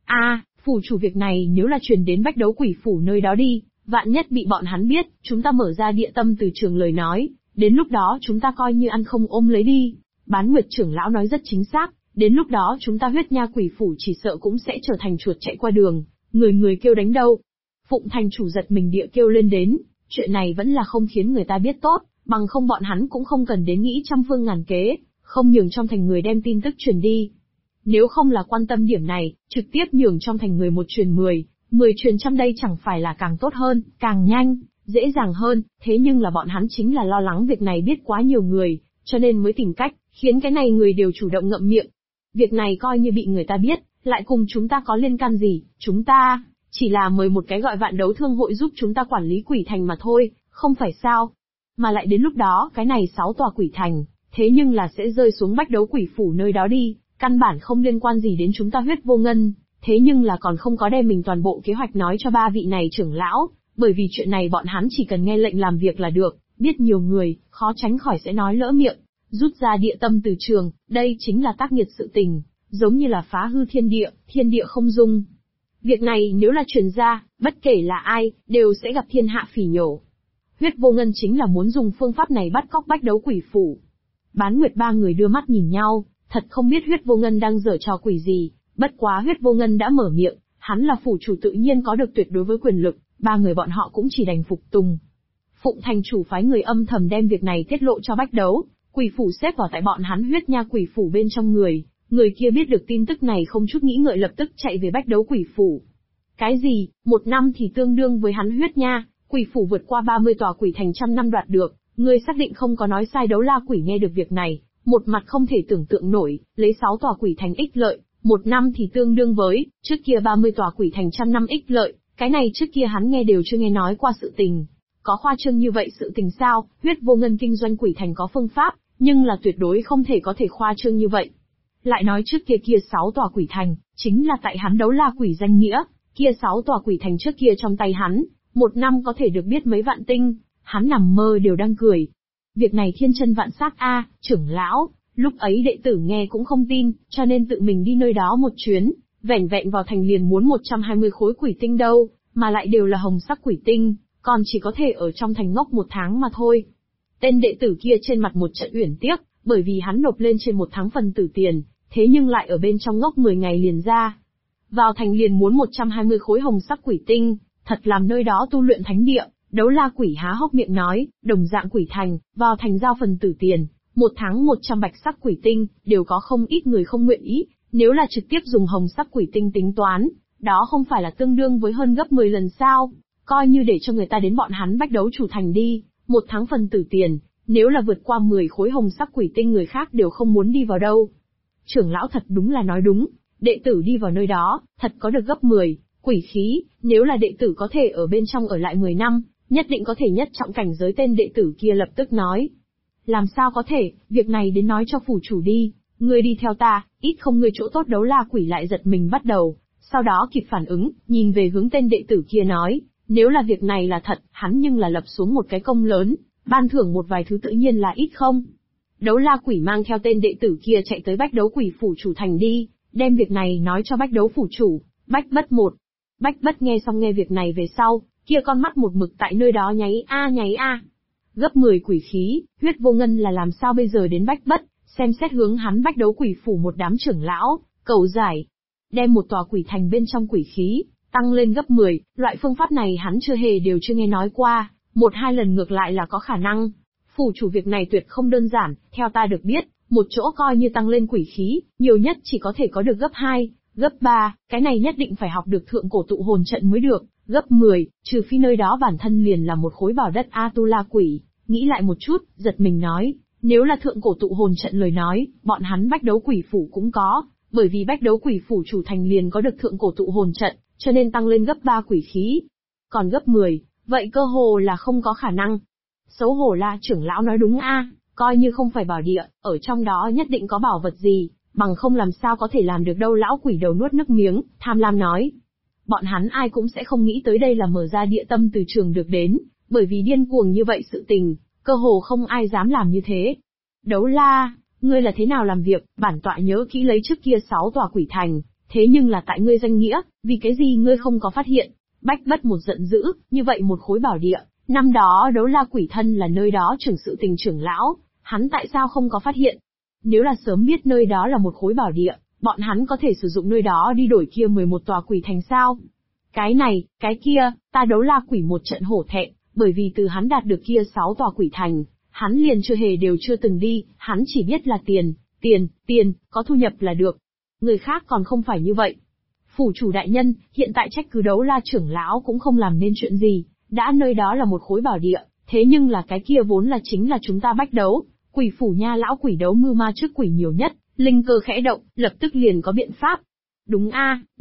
Speaker 2: Phủ chủ việc này nếu là truyền đến bách đấu quỷ phủ nơi đó đi, vạn nhất bị bọn hắn biết, chúng ta mở ra địa tâm từ trường lời nói, đến lúc đó chúng ta coi như ăn không ôm lấy đi. Bán Nguyệt trưởng lão nói rất chính xác, đến lúc đó chúng ta huyết nha quỷ phủ chỉ sợ cũng sẽ trở thành chuột chạy qua đường, người người kêu đánh đâu. Phụng thành chủ giật mình địa kêu lên đến, chuyện này vẫn là không khiến người ta biết tốt, bằng không bọn hắn cũng không cần đến nghĩ trăm phương ngàn kế, không nhường trong thành người đem tin tức truyền đi. Nếu không là quan tâm điểm này, trực tiếp nhường trong thành người 1 truyền 10, 10 truyền 100 đây chẳng phải là càng tốt hơn, càng nhanh, dễ dàng hơn, thế nhưng là bọn hắn chính là lo lắng việc này biết quá nhiều người, cho nên mới tìm cách, khiến cái này người đều chủ động ngậm miệng. Việc này coi như bị người ta biết, lại cùng chúng ta có liên can gì, chúng ta chỉ là mời một cái gọi vạn đấu thương hội giúp chúng ta quản lý quỷ thành mà thôi, không phải sao. Mà lại đến lúc đó cái này 6 tòa quỷ thành, thế nhưng là sẽ rơi xuống bách đấu quỷ phủ nơi đó đi, căn bản không liên quan gì đến chúng ta Huyết Vô Ngân, thế nhưng là còn không có đem mình toàn bộ kế hoạch nói cho 3 vị này trưởng lão, bởi vì chuyện này bọn hắn chỉ cần nghe lệnh làm việc là được, biết nhiều người, khó tránh khỏi sẽ nói lỡ miệng, rút ra địa tâm từ trường, đây chính là tác nghiệt sự tình, giống như là phá hư thiên địa không dung. Việc này nếu là truyền ra, bất kể là ai, đều sẽ gặp thiên hạ phỉ nhổ. Huyết Vô Ngân chính là muốn dùng phương pháp này bắt cóc bách đấu quỷ phủ. Bán Nguyệt 3 người đưa mắt nhìn nhau, thật không biết Huyết Vô Ngân đang giở trò quỷ gì, bất quá Huyết Vô Ngân đã mở miệng, hắn là phủ chủ tự nhiên có được tuyệt đối với quyền lực, 3 người bọn họ cũng chỉ đành phục tùng. Phụng thành chủ phái người âm thầm đem việc này tiết lộ cho bách đấu quỷ phủ xếp vào tại bọn hắn huyết nha quỷ phủ bên trong người, Người kia biết được tin tức này không chút nghĩ ngợi lập tức chạy về Bách Đấu Quỷ Phủ. Cái gì, 1 năm thì tương đương với hắn huyết nha, quỷ phủ vượt qua 30 tòa quỷ thành trăm năm đoạt được, ngươi xác định không có nói sai. Đấu La Quỷ nghe được việc này, một mặt không thể tưởng tượng nổi, lấy 6 tòa quỷ thành ích lợi, 1 năm thì tương đương với, trước kia 30 tòa quỷ thành trăm năm ích lợi, cái này trước kia hắn nghe đều chưa nghe nói qua sự tình. Có khoa trương như vậy sự tình sao? Huyết Vô Ngân kinh doanh quỷ thành có phương pháp, nhưng là tuyệt đối không thể có thể khoa trương như vậy. Lại nói trước kia 6 tòa quỷ thành, chính là tại hắn Đấu La Quỷ danh nghĩa, kia 6 tòa quỷ thành trước kia trong tay hắn, 1 năm có thể được biết mấy vạn tinh, hắn nằm mơ đều đang cười. Việc này thiên chân vạn xác a, trưởng lão, lúc ấy đệ tử nghe cũng không tin, cho nên tự mình đi nơi đó một chuyến, vẻn vẹn vào thành liền muốn 120 khối quỷ tinh đâu, mà lại đều là hồng sắc quỷ tinh, còn chỉ có thể ở trong thành ngốc 1 tháng mà thôi. Tên đệ tử kia trên mặt một trận uyển tiếc, bởi vì hắn nộp lên trên 1 tháng phần tử tiền, thế nhưng lại ở bên trong ngốc 10 ngày liền ra. Vào thành liền muốn 120 khối hồng sắc quỷ tinh, thật làm nơi đó tu luyện thánh địa. Đấu La Quỷ há hốc miệng nói, đồng dạng quỷ thành, vào thành giao phần tử tiền, 1 tháng 100 bạch sắc quỷ tinh, đều có không ít người không nguyện ý, nếu là trực tiếp dùng hồng sắc quỷ tinh tính toán, đó không phải là tương đương với hơn gấp 10 lần sao, coi như để cho người ta đến bọn hắn Bách Đấu chủ thành đi, 1 tháng phần tử tiền, nếu là vượt qua 10 khối hồng sắc quỷ tinh người khác đều không muốn đi vào đâu. Trưởng lão thật đúng là nói đúng, đệ tử đi vào nơi đó, thật có được gấp 10, quỷ khí, nếu là đệ tử có thể ở bên trong ở lại 10 năm, nhất định có thể nhất trọng cảnh giới. Tên đệ tử kia lập tức nói. Làm sao có thể, việc này đến nói cho phủ chủ đi, ngươi đi theo ta, ít không ngươi chỗ tốt. Đấu La Quỷ lại giật mình bắt đầu, sau đó kịp phản ứng, nhìn về hướng tên đệ tử kia nói, nếu là việc này là thật, hắn nhưng là lập xuống một cái công lớn, ban thưởng một vài thứ tự nhiên là ít không. Đấu La Quỷ mang theo tên đệ tử kia chạy tới Bách Đấu Quỷ phủ chủ thành đi, đem việc này nói cho Bách Đấu phủ chủ, Bách Bất một. Bách Bất nghe xong nghe việc này về sau, kia con mắt một mực tại nơi đó nháy a. Gấp 10 quỷ khí, Huyết Vô Ngân là làm sao bây giờ đến Bách Bất, xem xét hướng hắn Bách Đấu Quỷ phủ một đám trưởng lão, cầu giải. Đem một tòa quỷ thành bên trong quỷ khí, tăng lên gấp 10, loại phương pháp này hắn chưa nghe nói qua, 1-2 lần ngược lại là có khả năng. Phủ chủ việc này tuyệt không đơn giản, theo ta được biết, một chỗ coi như tăng lên quỷ khí, nhiều nhất chỉ có thể có được gấp 2, gấp 3, cái này nhất định phải học được thượng cổ tụ hồn trận mới được, gấp 10, trừ phi nơi đó bản thân liền là một khối bảo đất. Tu La Quỷ, nghĩ lại một chút, giật mình nói, nếu là thượng cổ tụ hồn trận lời nói, bọn hắn Bách Đấu Quỷ phủ cũng có, bởi vì Bách Đấu Quỷ phủ chủ thành liền có được thượng cổ tụ hồn trận, cho nên tăng lên gấp 3 quỷ khí. Còn gấp 10, vậy cơ hồ là không có khả năng. Xấu hổ là trưởng lão nói đúng a, coi như không phải bảo địa, ở trong đó nhất định có bảo vật gì, bằng không làm sao có thể làm được đâu. Lão quỷ đầu nuốt nước miếng, tham lam nói. Bọn hắn ai cũng sẽ không nghĩ tới đây là mở ra địa tâm từ trường được đến, bởi vì điên cuồng như vậy sự tình, cơ hồ không ai dám làm như thế. Đấu La, ngươi là thế nào làm việc, bản tọa nhớ kỹ lấy trước kia 6 tòa quỷ thành, thế nhưng là tại ngươi danh nghĩa, vì cái gì ngươi không có phát hiện? Bách Bất một giận dữ, như vậy một khối bảo địa, năm đó Đấu La Quỷ thân là nơi đó trưởng sự tình trưởng lão, hắn tại sao không có phát hiện? Nếu là sớm biết nơi đó là một khối bảo địa, bọn hắn có thể sử dụng nơi đó đi đổi kia 11 tòa quỷ thành sao? Cái này, cái kia, ta Đấu La Quỷ một trận hổ thẹn, bởi vì từ hắn đạt được kia 6 tòa quỷ thành, hắn liền chưa từng đi, hắn chỉ biết là tiền, có thu nhập là được. Người khác còn không phải như vậy. Phủ chủ đại nhân, hiện tại trách cứ Đấu La trưởng lão cũng không làm nên chuyện gì, đã nơi đó là một khối bảo địa, thế nhưng là cái kia vốn là chính là chúng ta Bách Đấu Quỷ phủ nha. Lão quỷ đấu mưu ma trước quỷ nhiều nhất, linh cơ khẽ động, lập tức liền có biện pháp. Đúng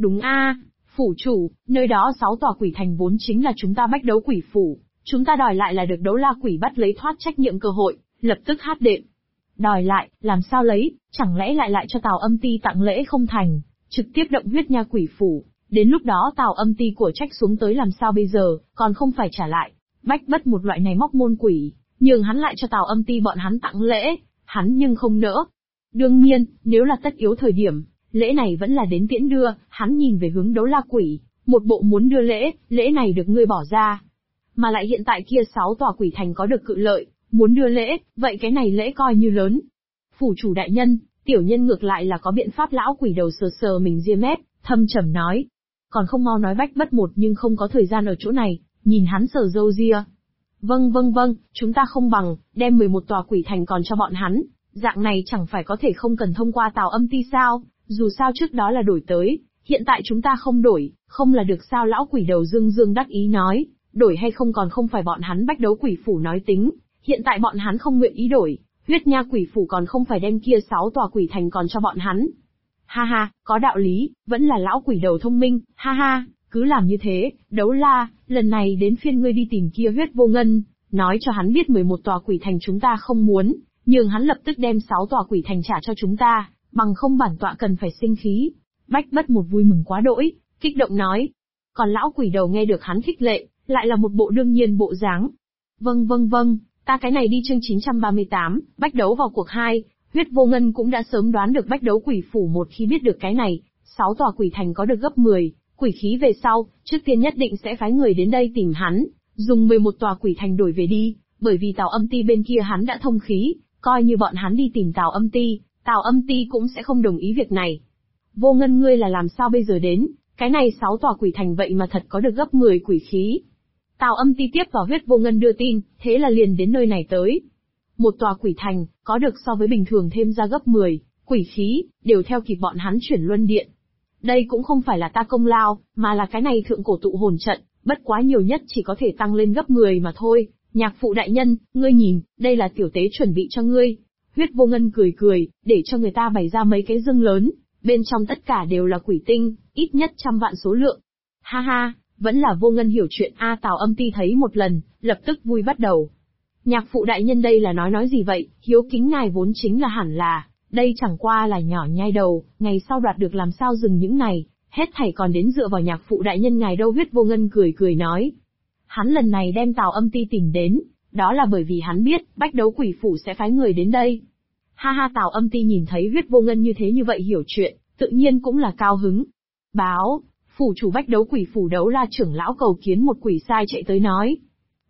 Speaker 2: a, phủ chủ, nơi đó 6 tòa quỷ thành vốn chính là chúng ta Bách Đấu Quỷ phủ, chúng ta đòi lại là được. Đấu La Quỷ bắt lấy thoát trách nhiệm cơ hội, lập tức hát đệm. Đòi lại, làm sao lấy, chẳng lẽ lại cho Tào Âm Ti tặng lễ không thành, trực tiếp động huyết nha quỷ phủ, đến lúc đó Tào Âm Ti của trách xuống tới làm sao bây giờ, còn không phải trả lại. Bách Bất một loại này móc môn quỷ, nhường hắn lại cho Tào Âm Ti bọn hắn tặng lễ, hắn nhưng không nỡ. Đương nhiên, nếu là tất yếu thời điểm, lễ này vẫn là đến tiễn đưa. Hắn nhìn về hướng Đấu La Quỷ, một bộ muốn đưa lễ này được ngươi bỏ ra. Mà lại hiện tại kia 6 tòa quỷ thành có được cự lợi, muốn đưa lễ, vậy cái này lễ coi như lớn. Phủ chủ đại nhân, tiểu nhân ngược lại là có biện pháp. Lão quỷ đầu sờ mình ria mép, thâm trầm nói. Còn không mau nói. Bách Bất một nhưng không có thời gian ở chỗ này, nhìn hắn sờ râu ria. Vâng, chúng ta không bằng, đem 11 tòa quỷ thành còn cho bọn hắn, Dạng này chẳng phải có thể không cần thông qua Tào Âm Ti sao, dù sao trước đó là đổi tới, hiện tại chúng ta không đổi, không là được sao? Lão quỷ đầu dương dương đắc ý nói, đổi hay không còn không phải bọn hắn Bách Đấu Quỷ Phủ nói tính, hiện tại bọn hắn không nguyện ý đổi, Huyết Nha Quỷ Phủ còn không phải đem kia 6 tòa quỷ thành còn cho bọn hắn. Ha ha, có đạo lý, vẫn là lão quỷ đầu thông minh, ha ha, cứ làm như thế. Đấu La, lần này đến phiên ngươi đi tìm kia Huyết Vô Ngân, nói cho hắn biết 11 tòa quỷ thành chúng ta không muốn, nhưng hắn lập tức đem 6 tòa quỷ thành trả cho chúng ta, bằng không bản tọa cần phải sinh khí. Bách Bất Một vui mừng quá đỗi, kích động nói. Còn lão quỷ đầu nghe được hắn khích lệ, lại là một bộ đương nhiên bộ dáng. Vâng, ta cái này đi. Chương 938, Bách Đấu vào cuộc 2. Huyết Vô Ngân cũng đã sớm đoán được Bách Đấu Quỷ Phủ một khi biết được cái này, 6 tòa quỷ thành có được gấp 10 quỷ khí về sau, trước tiên nhất định sẽ phái người đến đây tìm hắn, dùng 11 tòa quỷ thành đổi về đi, bởi vì Tào Âm Ti bên kia hắn đã thông khí, coi như bọn hắn đi tìm Tào Âm Ti cũng sẽ không đồng ý việc này. Vô Ngân, ngươi là làm sao bây giờ đến, cái này 6 tòa quỷ thành vậy mà thật có được gấp 10 quỷ khí. Tào Âm Ti tiếp vào Huyết Vô Ngân đưa tin, thế là liền đến nơi này tới. Một tòa quỷ thành, có được so với bình thường thêm ra gấp 10 quỷ khí, đều theo kịp bọn hắn chuyển luân điện. Đây cũng không phải là ta công lao, mà là cái này thượng cổ tụ hồn trận, bất quá nhiều nhất chỉ có thể tăng lên gấp 10 mà thôi. Nhạc phụ đại nhân, ngươi nhìn, đây là tiểu tế chuẩn bị cho ngươi. Huyết Vô Ngân cười, để cho người ta bày ra mấy cái dương lớn, bên trong tất cả đều là quỷ tinh, ít nhất 100 vạn số lượng. Ha ha, vẫn là Vô Ngân hiểu chuyện a. Tào Âm Ti thấy một lần, lập tức vui bắt đầu. Nhạc phụ đại nhân đây là nói gì vậy, hiếu kính ngài vốn chính là hẳn là, đây chẳng qua là nhỏ nhai đầu, ngày sau đoạt được làm sao dừng những này, hết thảy còn đến dựa vào nhạc phụ đại nhân ngài đâu. Huyết Vô Ngân cười nói. Hắn lần này đem Tào Âm Ti tìm đến, đó là bởi vì hắn biết, Bách Đấu Quỷ Phủ sẽ phái người đến đây. Ha ha, Tào Âm Ti nhìn thấy Huyết Vô Ngân như thế như vậy hiểu chuyện, tự nhiên cũng là cao hứng. Báo, phủ chủ Bách Đấu Quỷ Phủ Đấu La trưởng lão cầu kiến một quỷ sai chạy tới nói.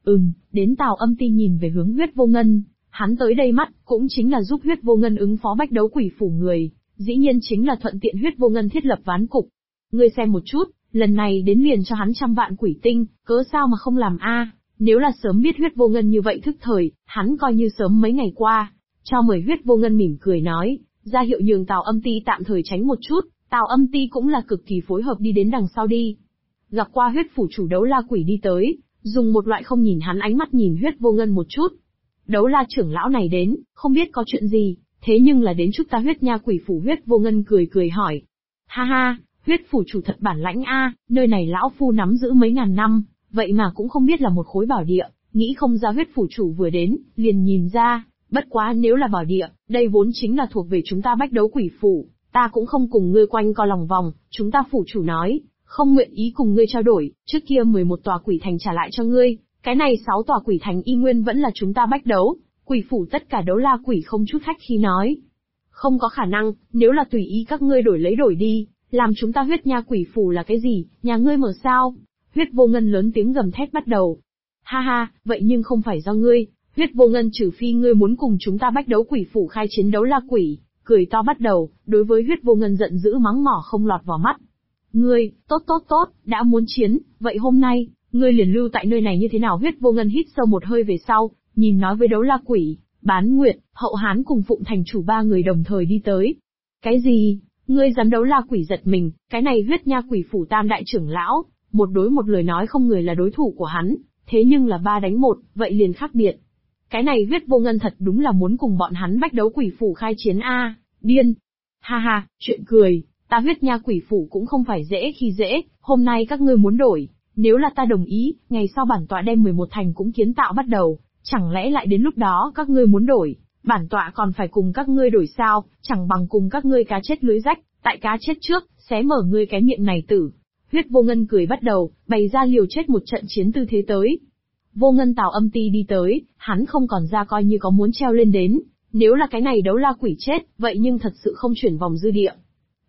Speaker 2: Đến. Tào Âm Ti nhìn về hướng Huyết Vô Ngân, hắn tới đây mắt, cũng chính là giúp Huyết Vô Ngân ứng phó Bách Đấu Quỷ Phủ người, dĩ nhiên chính là thuận tiện Huyết Vô Ngân thiết lập ván cục. Ngươi xem một chút, lần này đến liền cho hắn 100 vạn quỷ tinh, cớ sao mà không làm a? Nếu là sớm biết Huyết Vô Ngân như vậy thức thời, hắn coi như sớm mấy ngày qua. Cho mời. Huyết Vô Ngân mỉm cười nói, ra hiệu nhường Tào Âm Ti tạm thời tránh một chút. Tào Âm Ti cũng là cực kỳ phối hợp đi đến đằng sau đi. Gặp qua Huyết phủ chủ Đấu La quỷ đi tới, dùng một loại không nhìn hắn ánh mắt nhìn Huyết Vô Ngân một chút. Đấu La trưởng lão này đến, không biết có chuyện gì, thế nhưng là đến chúc ta Huyết Nha Quỷ Phủ. Huyết Vô Ngân cười hỏi. Ha ha, Huyết phủ chủ thật bản lãnh a, nơi này lão phu nắm giữ mấy ngàn năm, vậy mà cũng không biết là một khối bảo địa, nghĩ không ra Huyết phủ chủ vừa đến, liền nhìn ra, bất quá nếu là bảo địa, đây vốn chính là thuộc về chúng ta Bách Đấu Quỷ Phủ, ta cũng không cùng ngươi quanh co lòng vòng, chúng ta phủ chủ nói, không nguyện ý cùng ngươi trao đổi, trước kia 11 tòa quỷ thành trả lại cho ngươi, cái này 6 tòa quỷ thành y nguyên vẫn là chúng ta Bách Đấu Quỷ Phủ. Tất cả Đấu La quỷ không chút khách khí nói. Không có khả năng, nếu là tùy ý các ngươi đổi đi, làm chúng ta Huyết Nha Quỷ Phủ là cái gì, nhà ngươi mở sao? Huyết Vô Ngân lớn tiếng gầm thét bắt đầu. Ha ha, vậy nhưng không phải do ngươi, Huyết Vô Ngân, trừ phi ngươi muốn cùng chúng ta Bách Đấu Quỷ Phủ khai chiến. Đấu La quỷ cười to bắt đầu, đối với Huyết Vô Ngân giận dữ mắng mỏ không lọt vào mắt. Ngươi, tốt, đã muốn chiến, vậy hôm nay, ngươi liền lưu tại nơi này như thế nào? Huyết Vô Ngân hít sâu một hơi về sau, nhìn nói với Đấu La quỷ, Bán Nguyệt, Hậu Hán cùng Phụng thành chủ 3 người đồng thời đi tới. Cái gì? Ngươi dám? Đấu La quỷ giật mình, cái này Huyết Nha Quỷ Phủ tam đại trưởng lão, một đối một lời nói không người là đối thủ của hắn, thế nhưng là 3 đánh 1, vậy liền khác biệt. Cái này Huyết Vô Ngân thật đúng là muốn cùng bọn hắn Bách Đấu Quỷ Phủ khai chiến a, điên. Ha ha, chuyện cười, ta Huyết Nha Quỷ Phủ cũng không phải dễ khi dễ, hôm nay các ngươi muốn đổi, nếu là ta đồng ý, ngày sau bản tọa đem 11 thành cũng kiến tạo bắt đầu, chẳng lẽ lại đến lúc đó các ngươi muốn đổi, bản tọa còn phải cùng các ngươi đổi sao? Chẳng bằng cùng các ngươi cá chết lưới rách, tại cá chết trước, xé mở ngươi cái miệng này tử. Huyết Vô Ngân cười bắt đầu, bày ra liều chết một trận chiến tư thế tới. Vô Ngân Tào Âm Ti đi tới, hắn không còn ra coi như có muốn treo lên đến, nếu là cái này Đấu La quỷ chết, vậy nhưng thật sự không chuyển vòng dư địa.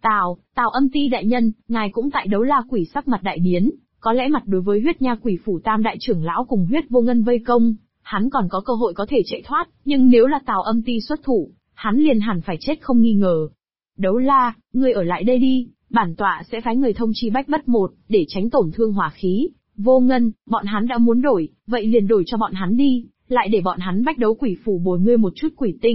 Speaker 2: Tào Âm Ti đại nhân, ngài cũng tại. Đấu La quỷ sắc mặt đại biến, có lẽ mặt đối với Huyết Nha Quỷ Phủ tam đại trưởng lão cùng Huyết Vô Ngân vây công, hắn còn có cơ hội có thể chạy thoát, nhưng nếu là Tào Âm Ti xuất thủ, hắn liền hẳn phải chết không nghi ngờ. Đấu La, ngươi ở lại đây đi, bản tọa sẽ phái người thông chi Bách Bất Một, để tránh tổn thương hỏa khí. Vô Ngân, bọn hắn đã muốn đổi, vậy liền đổi cho bọn hắn đi, lại để bọn hắn Bách Đấu Quỷ Phủ bồi ngươi một chút quỷ tinh,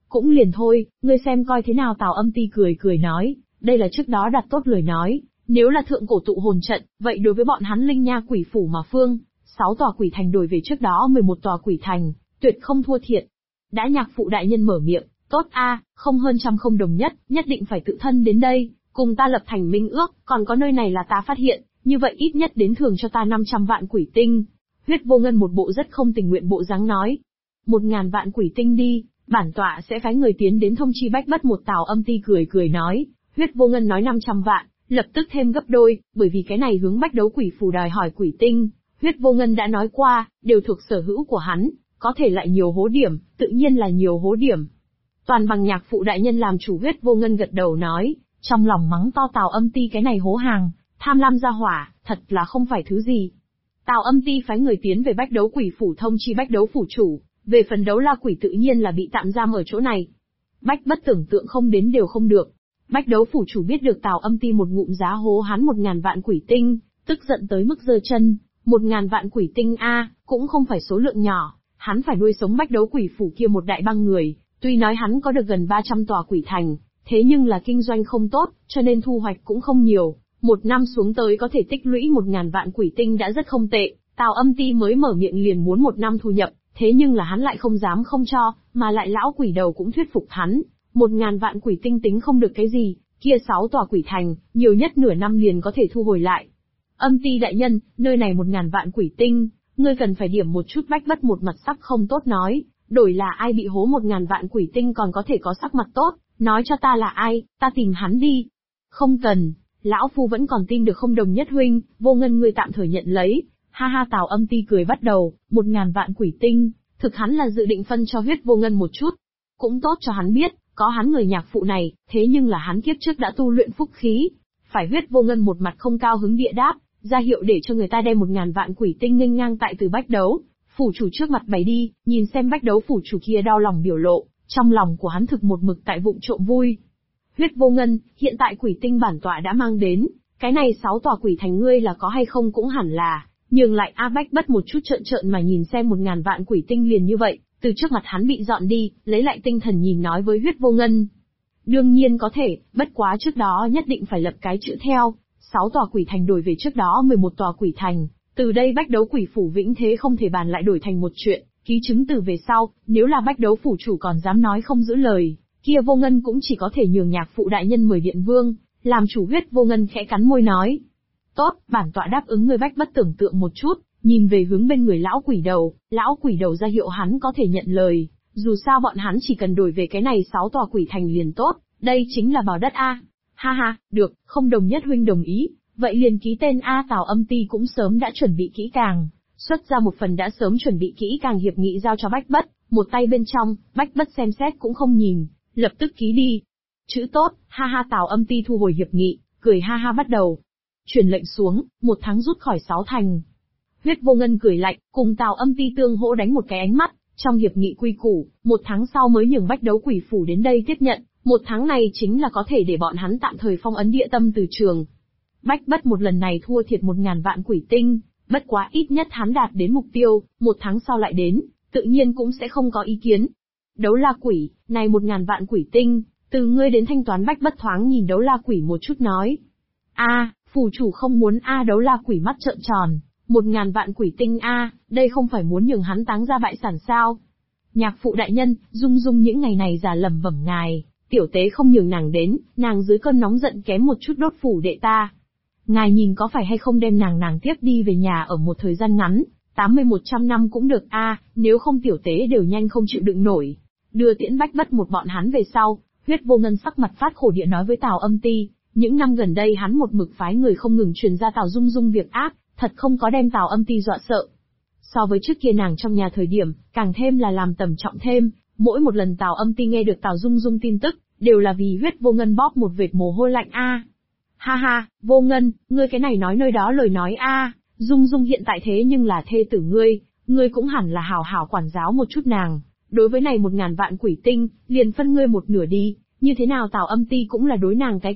Speaker 2: Cũng liền thôi, ngươi xem coi thế nào. Tào Âm Ti cười cười nói, đây là trước đó đặt tốt lời nói, nếu là thượng cổ tụ hồn trận, vậy đối với bọn hắn linh nha quỷ phủ mà phương, 6 tòa quỷ thành đổi về trước đó 11 tòa quỷ thành, tuyệt không thua thiệt. Đã nhạc phụ đại nhân mở miệng, tốt a, không hơn trăm không đồng nhất định phải tự thân đến đây, cùng ta lập thành minh ước, còn có nơi này là ta phát hiện, như vậy ít nhất đến thưởng cho ta 500 vạn quỷ tinh. Huyết Vô Ngân một bộ rất không tình nguyện bộ dáng nói. 1000 vạn quỷ tinh đi, bản tọa sẽ phái người tiến đến thông chi Bách Bất một. Tào Âm Ti cười cười nói. Huyết Vô Ngân nói 500 vạn, lập tức thêm gấp đôi, bởi vì cái này hướng Bách Đấu Quỷ Phủ đòi hỏi quỷ tinh. Huyết Vô Ngân đã nói qua, đều thuộc sở hữu của hắn, có thể lại nhiều hố điểm, tự nhiên là nhiều hố điểm. Toàn bằng nhạc phụ đại nhân làm chủ. Huyết Vô Ngân gật đầu nói, trong lòng mắng to Tào Âm Ti cái này hố hàng, tham lam ra hỏa, thật là không phải thứ gì. Tào Âm Ti phái người tiến về Bách Đấu Quỷ Phủ thông chi Bách Đấu Phủ chủ, về phần Đấu La Quỷ tự nhiên là bị tạm giam ở chỗ này. Bách Bất tưởng tượng không đến đều không được. Bách Đấu Phủ chủ biết được Tào Âm Ti một ngụm giá hố hắn 1000 vạn quỷ tinh, tức giận tới mức giơ chân. 1000 vạn quỷ tinh a, cũng không phải số lượng nhỏ, hắn phải nuôi sống Bách Đấu Quỷ Phủ kia một đại bang người, tuy nói hắn có được gần 300 tòa quỷ thành, thế nhưng là kinh doanh không tốt, cho nên thu hoạch cũng không nhiều. Một năm xuống tới có thể tích lũy 1000 vạn quỷ tinh đã rất không tệ. Tào Âm Ti mới mở miệng liền muốn một năm thu nhập, thế nhưng là hắn lại không dám không cho, mà lại lão quỷ đầu cũng thuyết phục hắn. 1000 vạn quỷ tinh tính không được cái gì, kia 6 tòa quỷ thành, nhiều nhất nửa năm liền có thể thu hồi lại. Âm Ti đại nhân, nơi này 1000 vạn quỷ tinh, ngươi cần phải điểm một chút. Bách Bất một mặt sắc không tốt nói, đổi là ai bị hố 1000 vạn quỷ tinh còn có thể có sắc mặt tốt, nói cho ta là ai, ta tìm hắn đi. Không cần, lão phu vẫn còn tin được không đồng nhất huynh, Vô Ngân ngươi tạm thời nhận lấy. Ha ha. Tào Âm Ti cười bắt đầu, 1000 vạn quỷ tinh, thực hắn là dự định phân cho Huyết Vô Ngân một chút. Cũng tốt cho hắn biết, có hắn người nhạc phụ này, thế nhưng là hắn kiếp trước đã tu luyện phúc khí. Phải. Huyết Vô Ngân một mặt không cao hứng địa đáp, ra hiệu để cho người ta đem 1000 vạn quỷ tinh nghênh ngang tại từ Bách Đấu Phủ chủ trước mặt bày đi, nhìn xem Bách Đấu Phủ chủ kia đau lòng biểu lộ, trong lòng của hắn thực một mực tại vụng trộm vui. Huyết Vô Ngân, hiện tại quỷ tinh bản tọa đã mang đến, cái này 6 tòa quỷ thành ngươi là có hay không cũng hẳn là, nhường lại. A Bách Bất một chút trợn trợn mà nhìn xem 1000 vạn quỷ tinh liền như vậy, từ trước mặt hắn bị dọn đi, lấy lại tinh thần nhìn nói với Huyết Vô Ngân. Đương nhiên có thể, bất quá trước đó nhất định phải lập cái chữ theo, 6 tòa quỷ thành đổi về trước đó 11 tòa quỷ thành, từ đây Bách Đấu Quỷ Phủ vĩnh thế không thể bàn lại đổi thành một chuyện, ký chứng từ về sau, nếu là Bách Đấu Phủ chủ còn dám nói không giữ lời, kia Vô Ngân cũng chỉ có thể nhường nhạc phụ đại nhân mời Điện Vương, làm chủ. Huyết Vô Ngân khẽ cắn môi nói. Tốt, bản tọa đáp ứng ngươi. Bách Bất tưởng tượng một chút, nhìn về hướng bên người lão quỷ đầu ra hiệu hắn có thể nhận lời, dù sao bọn hắn chỉ cần đổi về cái này 6 tòa quỷ thành liền tốt, đây chính là bảo đất a. Ha ha, được, không đồng nhất huynh đồng ý, vậy liền ký tên a. Tào Âm Ti cũng sớm đã chuẩn bị kỹ càng, xuất ra một phần đã sớm chuẩn bị kỹ càng hiệp nghị giao cho Bách Bất, một tay bên trong, Bách Bất xem xét cũng không nhìn, lập tức ký đi. Chữ tốt, ha ha. Tào Âm Ti thu hồi hiệp nghị, cười ha ha bắt đầu. Truyền lệnh xuống, 1 tháng rút khỏi 6 thành. Huyết Vô Ngân cười lạnh, cùng Tào Âm Ti tương hỗ đánh một cái ánh mắt, trong hiệp nghị quy củ, 1 tháng sau mới nhường Bách Đấu Quỷ Phủ đến đây tiếp nhận, 1 tháng này chính là có thể để bọn hắn tạm thời phong ấn Địa Tâm từ trường. Bách Bất một lần này thua thiệt 1000 vạn quỷ tinh, bất quá ít nhất hắn đạt đến mục tiêu, 1 tháng sau lại đến, tự nhiên cũng sẽ không có ý kiến. Đấu La Quỷ, này 1000 vạn quỷ tinh, từ ngươi đến thanh toán. Bách Bất thoáng nhìn Đấu La Quỷ một chút nói. A, phủ chủ không muốn a. Đấu La Quỷ mắt trợn tròn, 1000 vạn quỷ tinh a, đây không phải muốn nhường hắn táng ra bại sản sao? Nhạc phụ đại nhân, Dung Dung những ngày này già lẩm bẩm ngài, tiểu tế không nhường nàng đến, nàng dưới cơn nóng giận kém một chút đốt phủ đệ ta. Ngài nhìn có phải hay không đem nàng tiếp đi về nhà ở một thời gian ngắn, 80-100 năm cũng được a, nếu không tiểu tế đều nhanh không chịu đựng nổi. Đưa tiễn Bách Bất một bọn hắn về sau, Huyết Vô Ngân sắc mặt phát khổ địa nói với Tào Âm Ti, những năm gần đây hắn một mực phái người không ngừng truyền ra Tào Dung Dung việc ác, thật không có đem Tào Âm Ti dọa sợ. So với trước kia nàng trong nhà thời điểm, càng thêm là làm tầm trọng thêm, mỗi một lần Tào Âm Ti nghe được Tào Dung Dung tin tức, đều là vì Huyết Vô Ngân bóp một vệt mồ hôi lạnh a. Ha ha, Vô Ngân, ngươi cái này nói nơi đó lời nói a, Dung Dung hiện tại thế nhưng là thê tử ngươi cũng hẳn là hảo hảo quản giáo một chút nàng. Đối với này 1000 vạn quỷ tinh, liền phân ngươi một nửa đi, như thế nào Tào Âm Ti cũng là đối nàng cái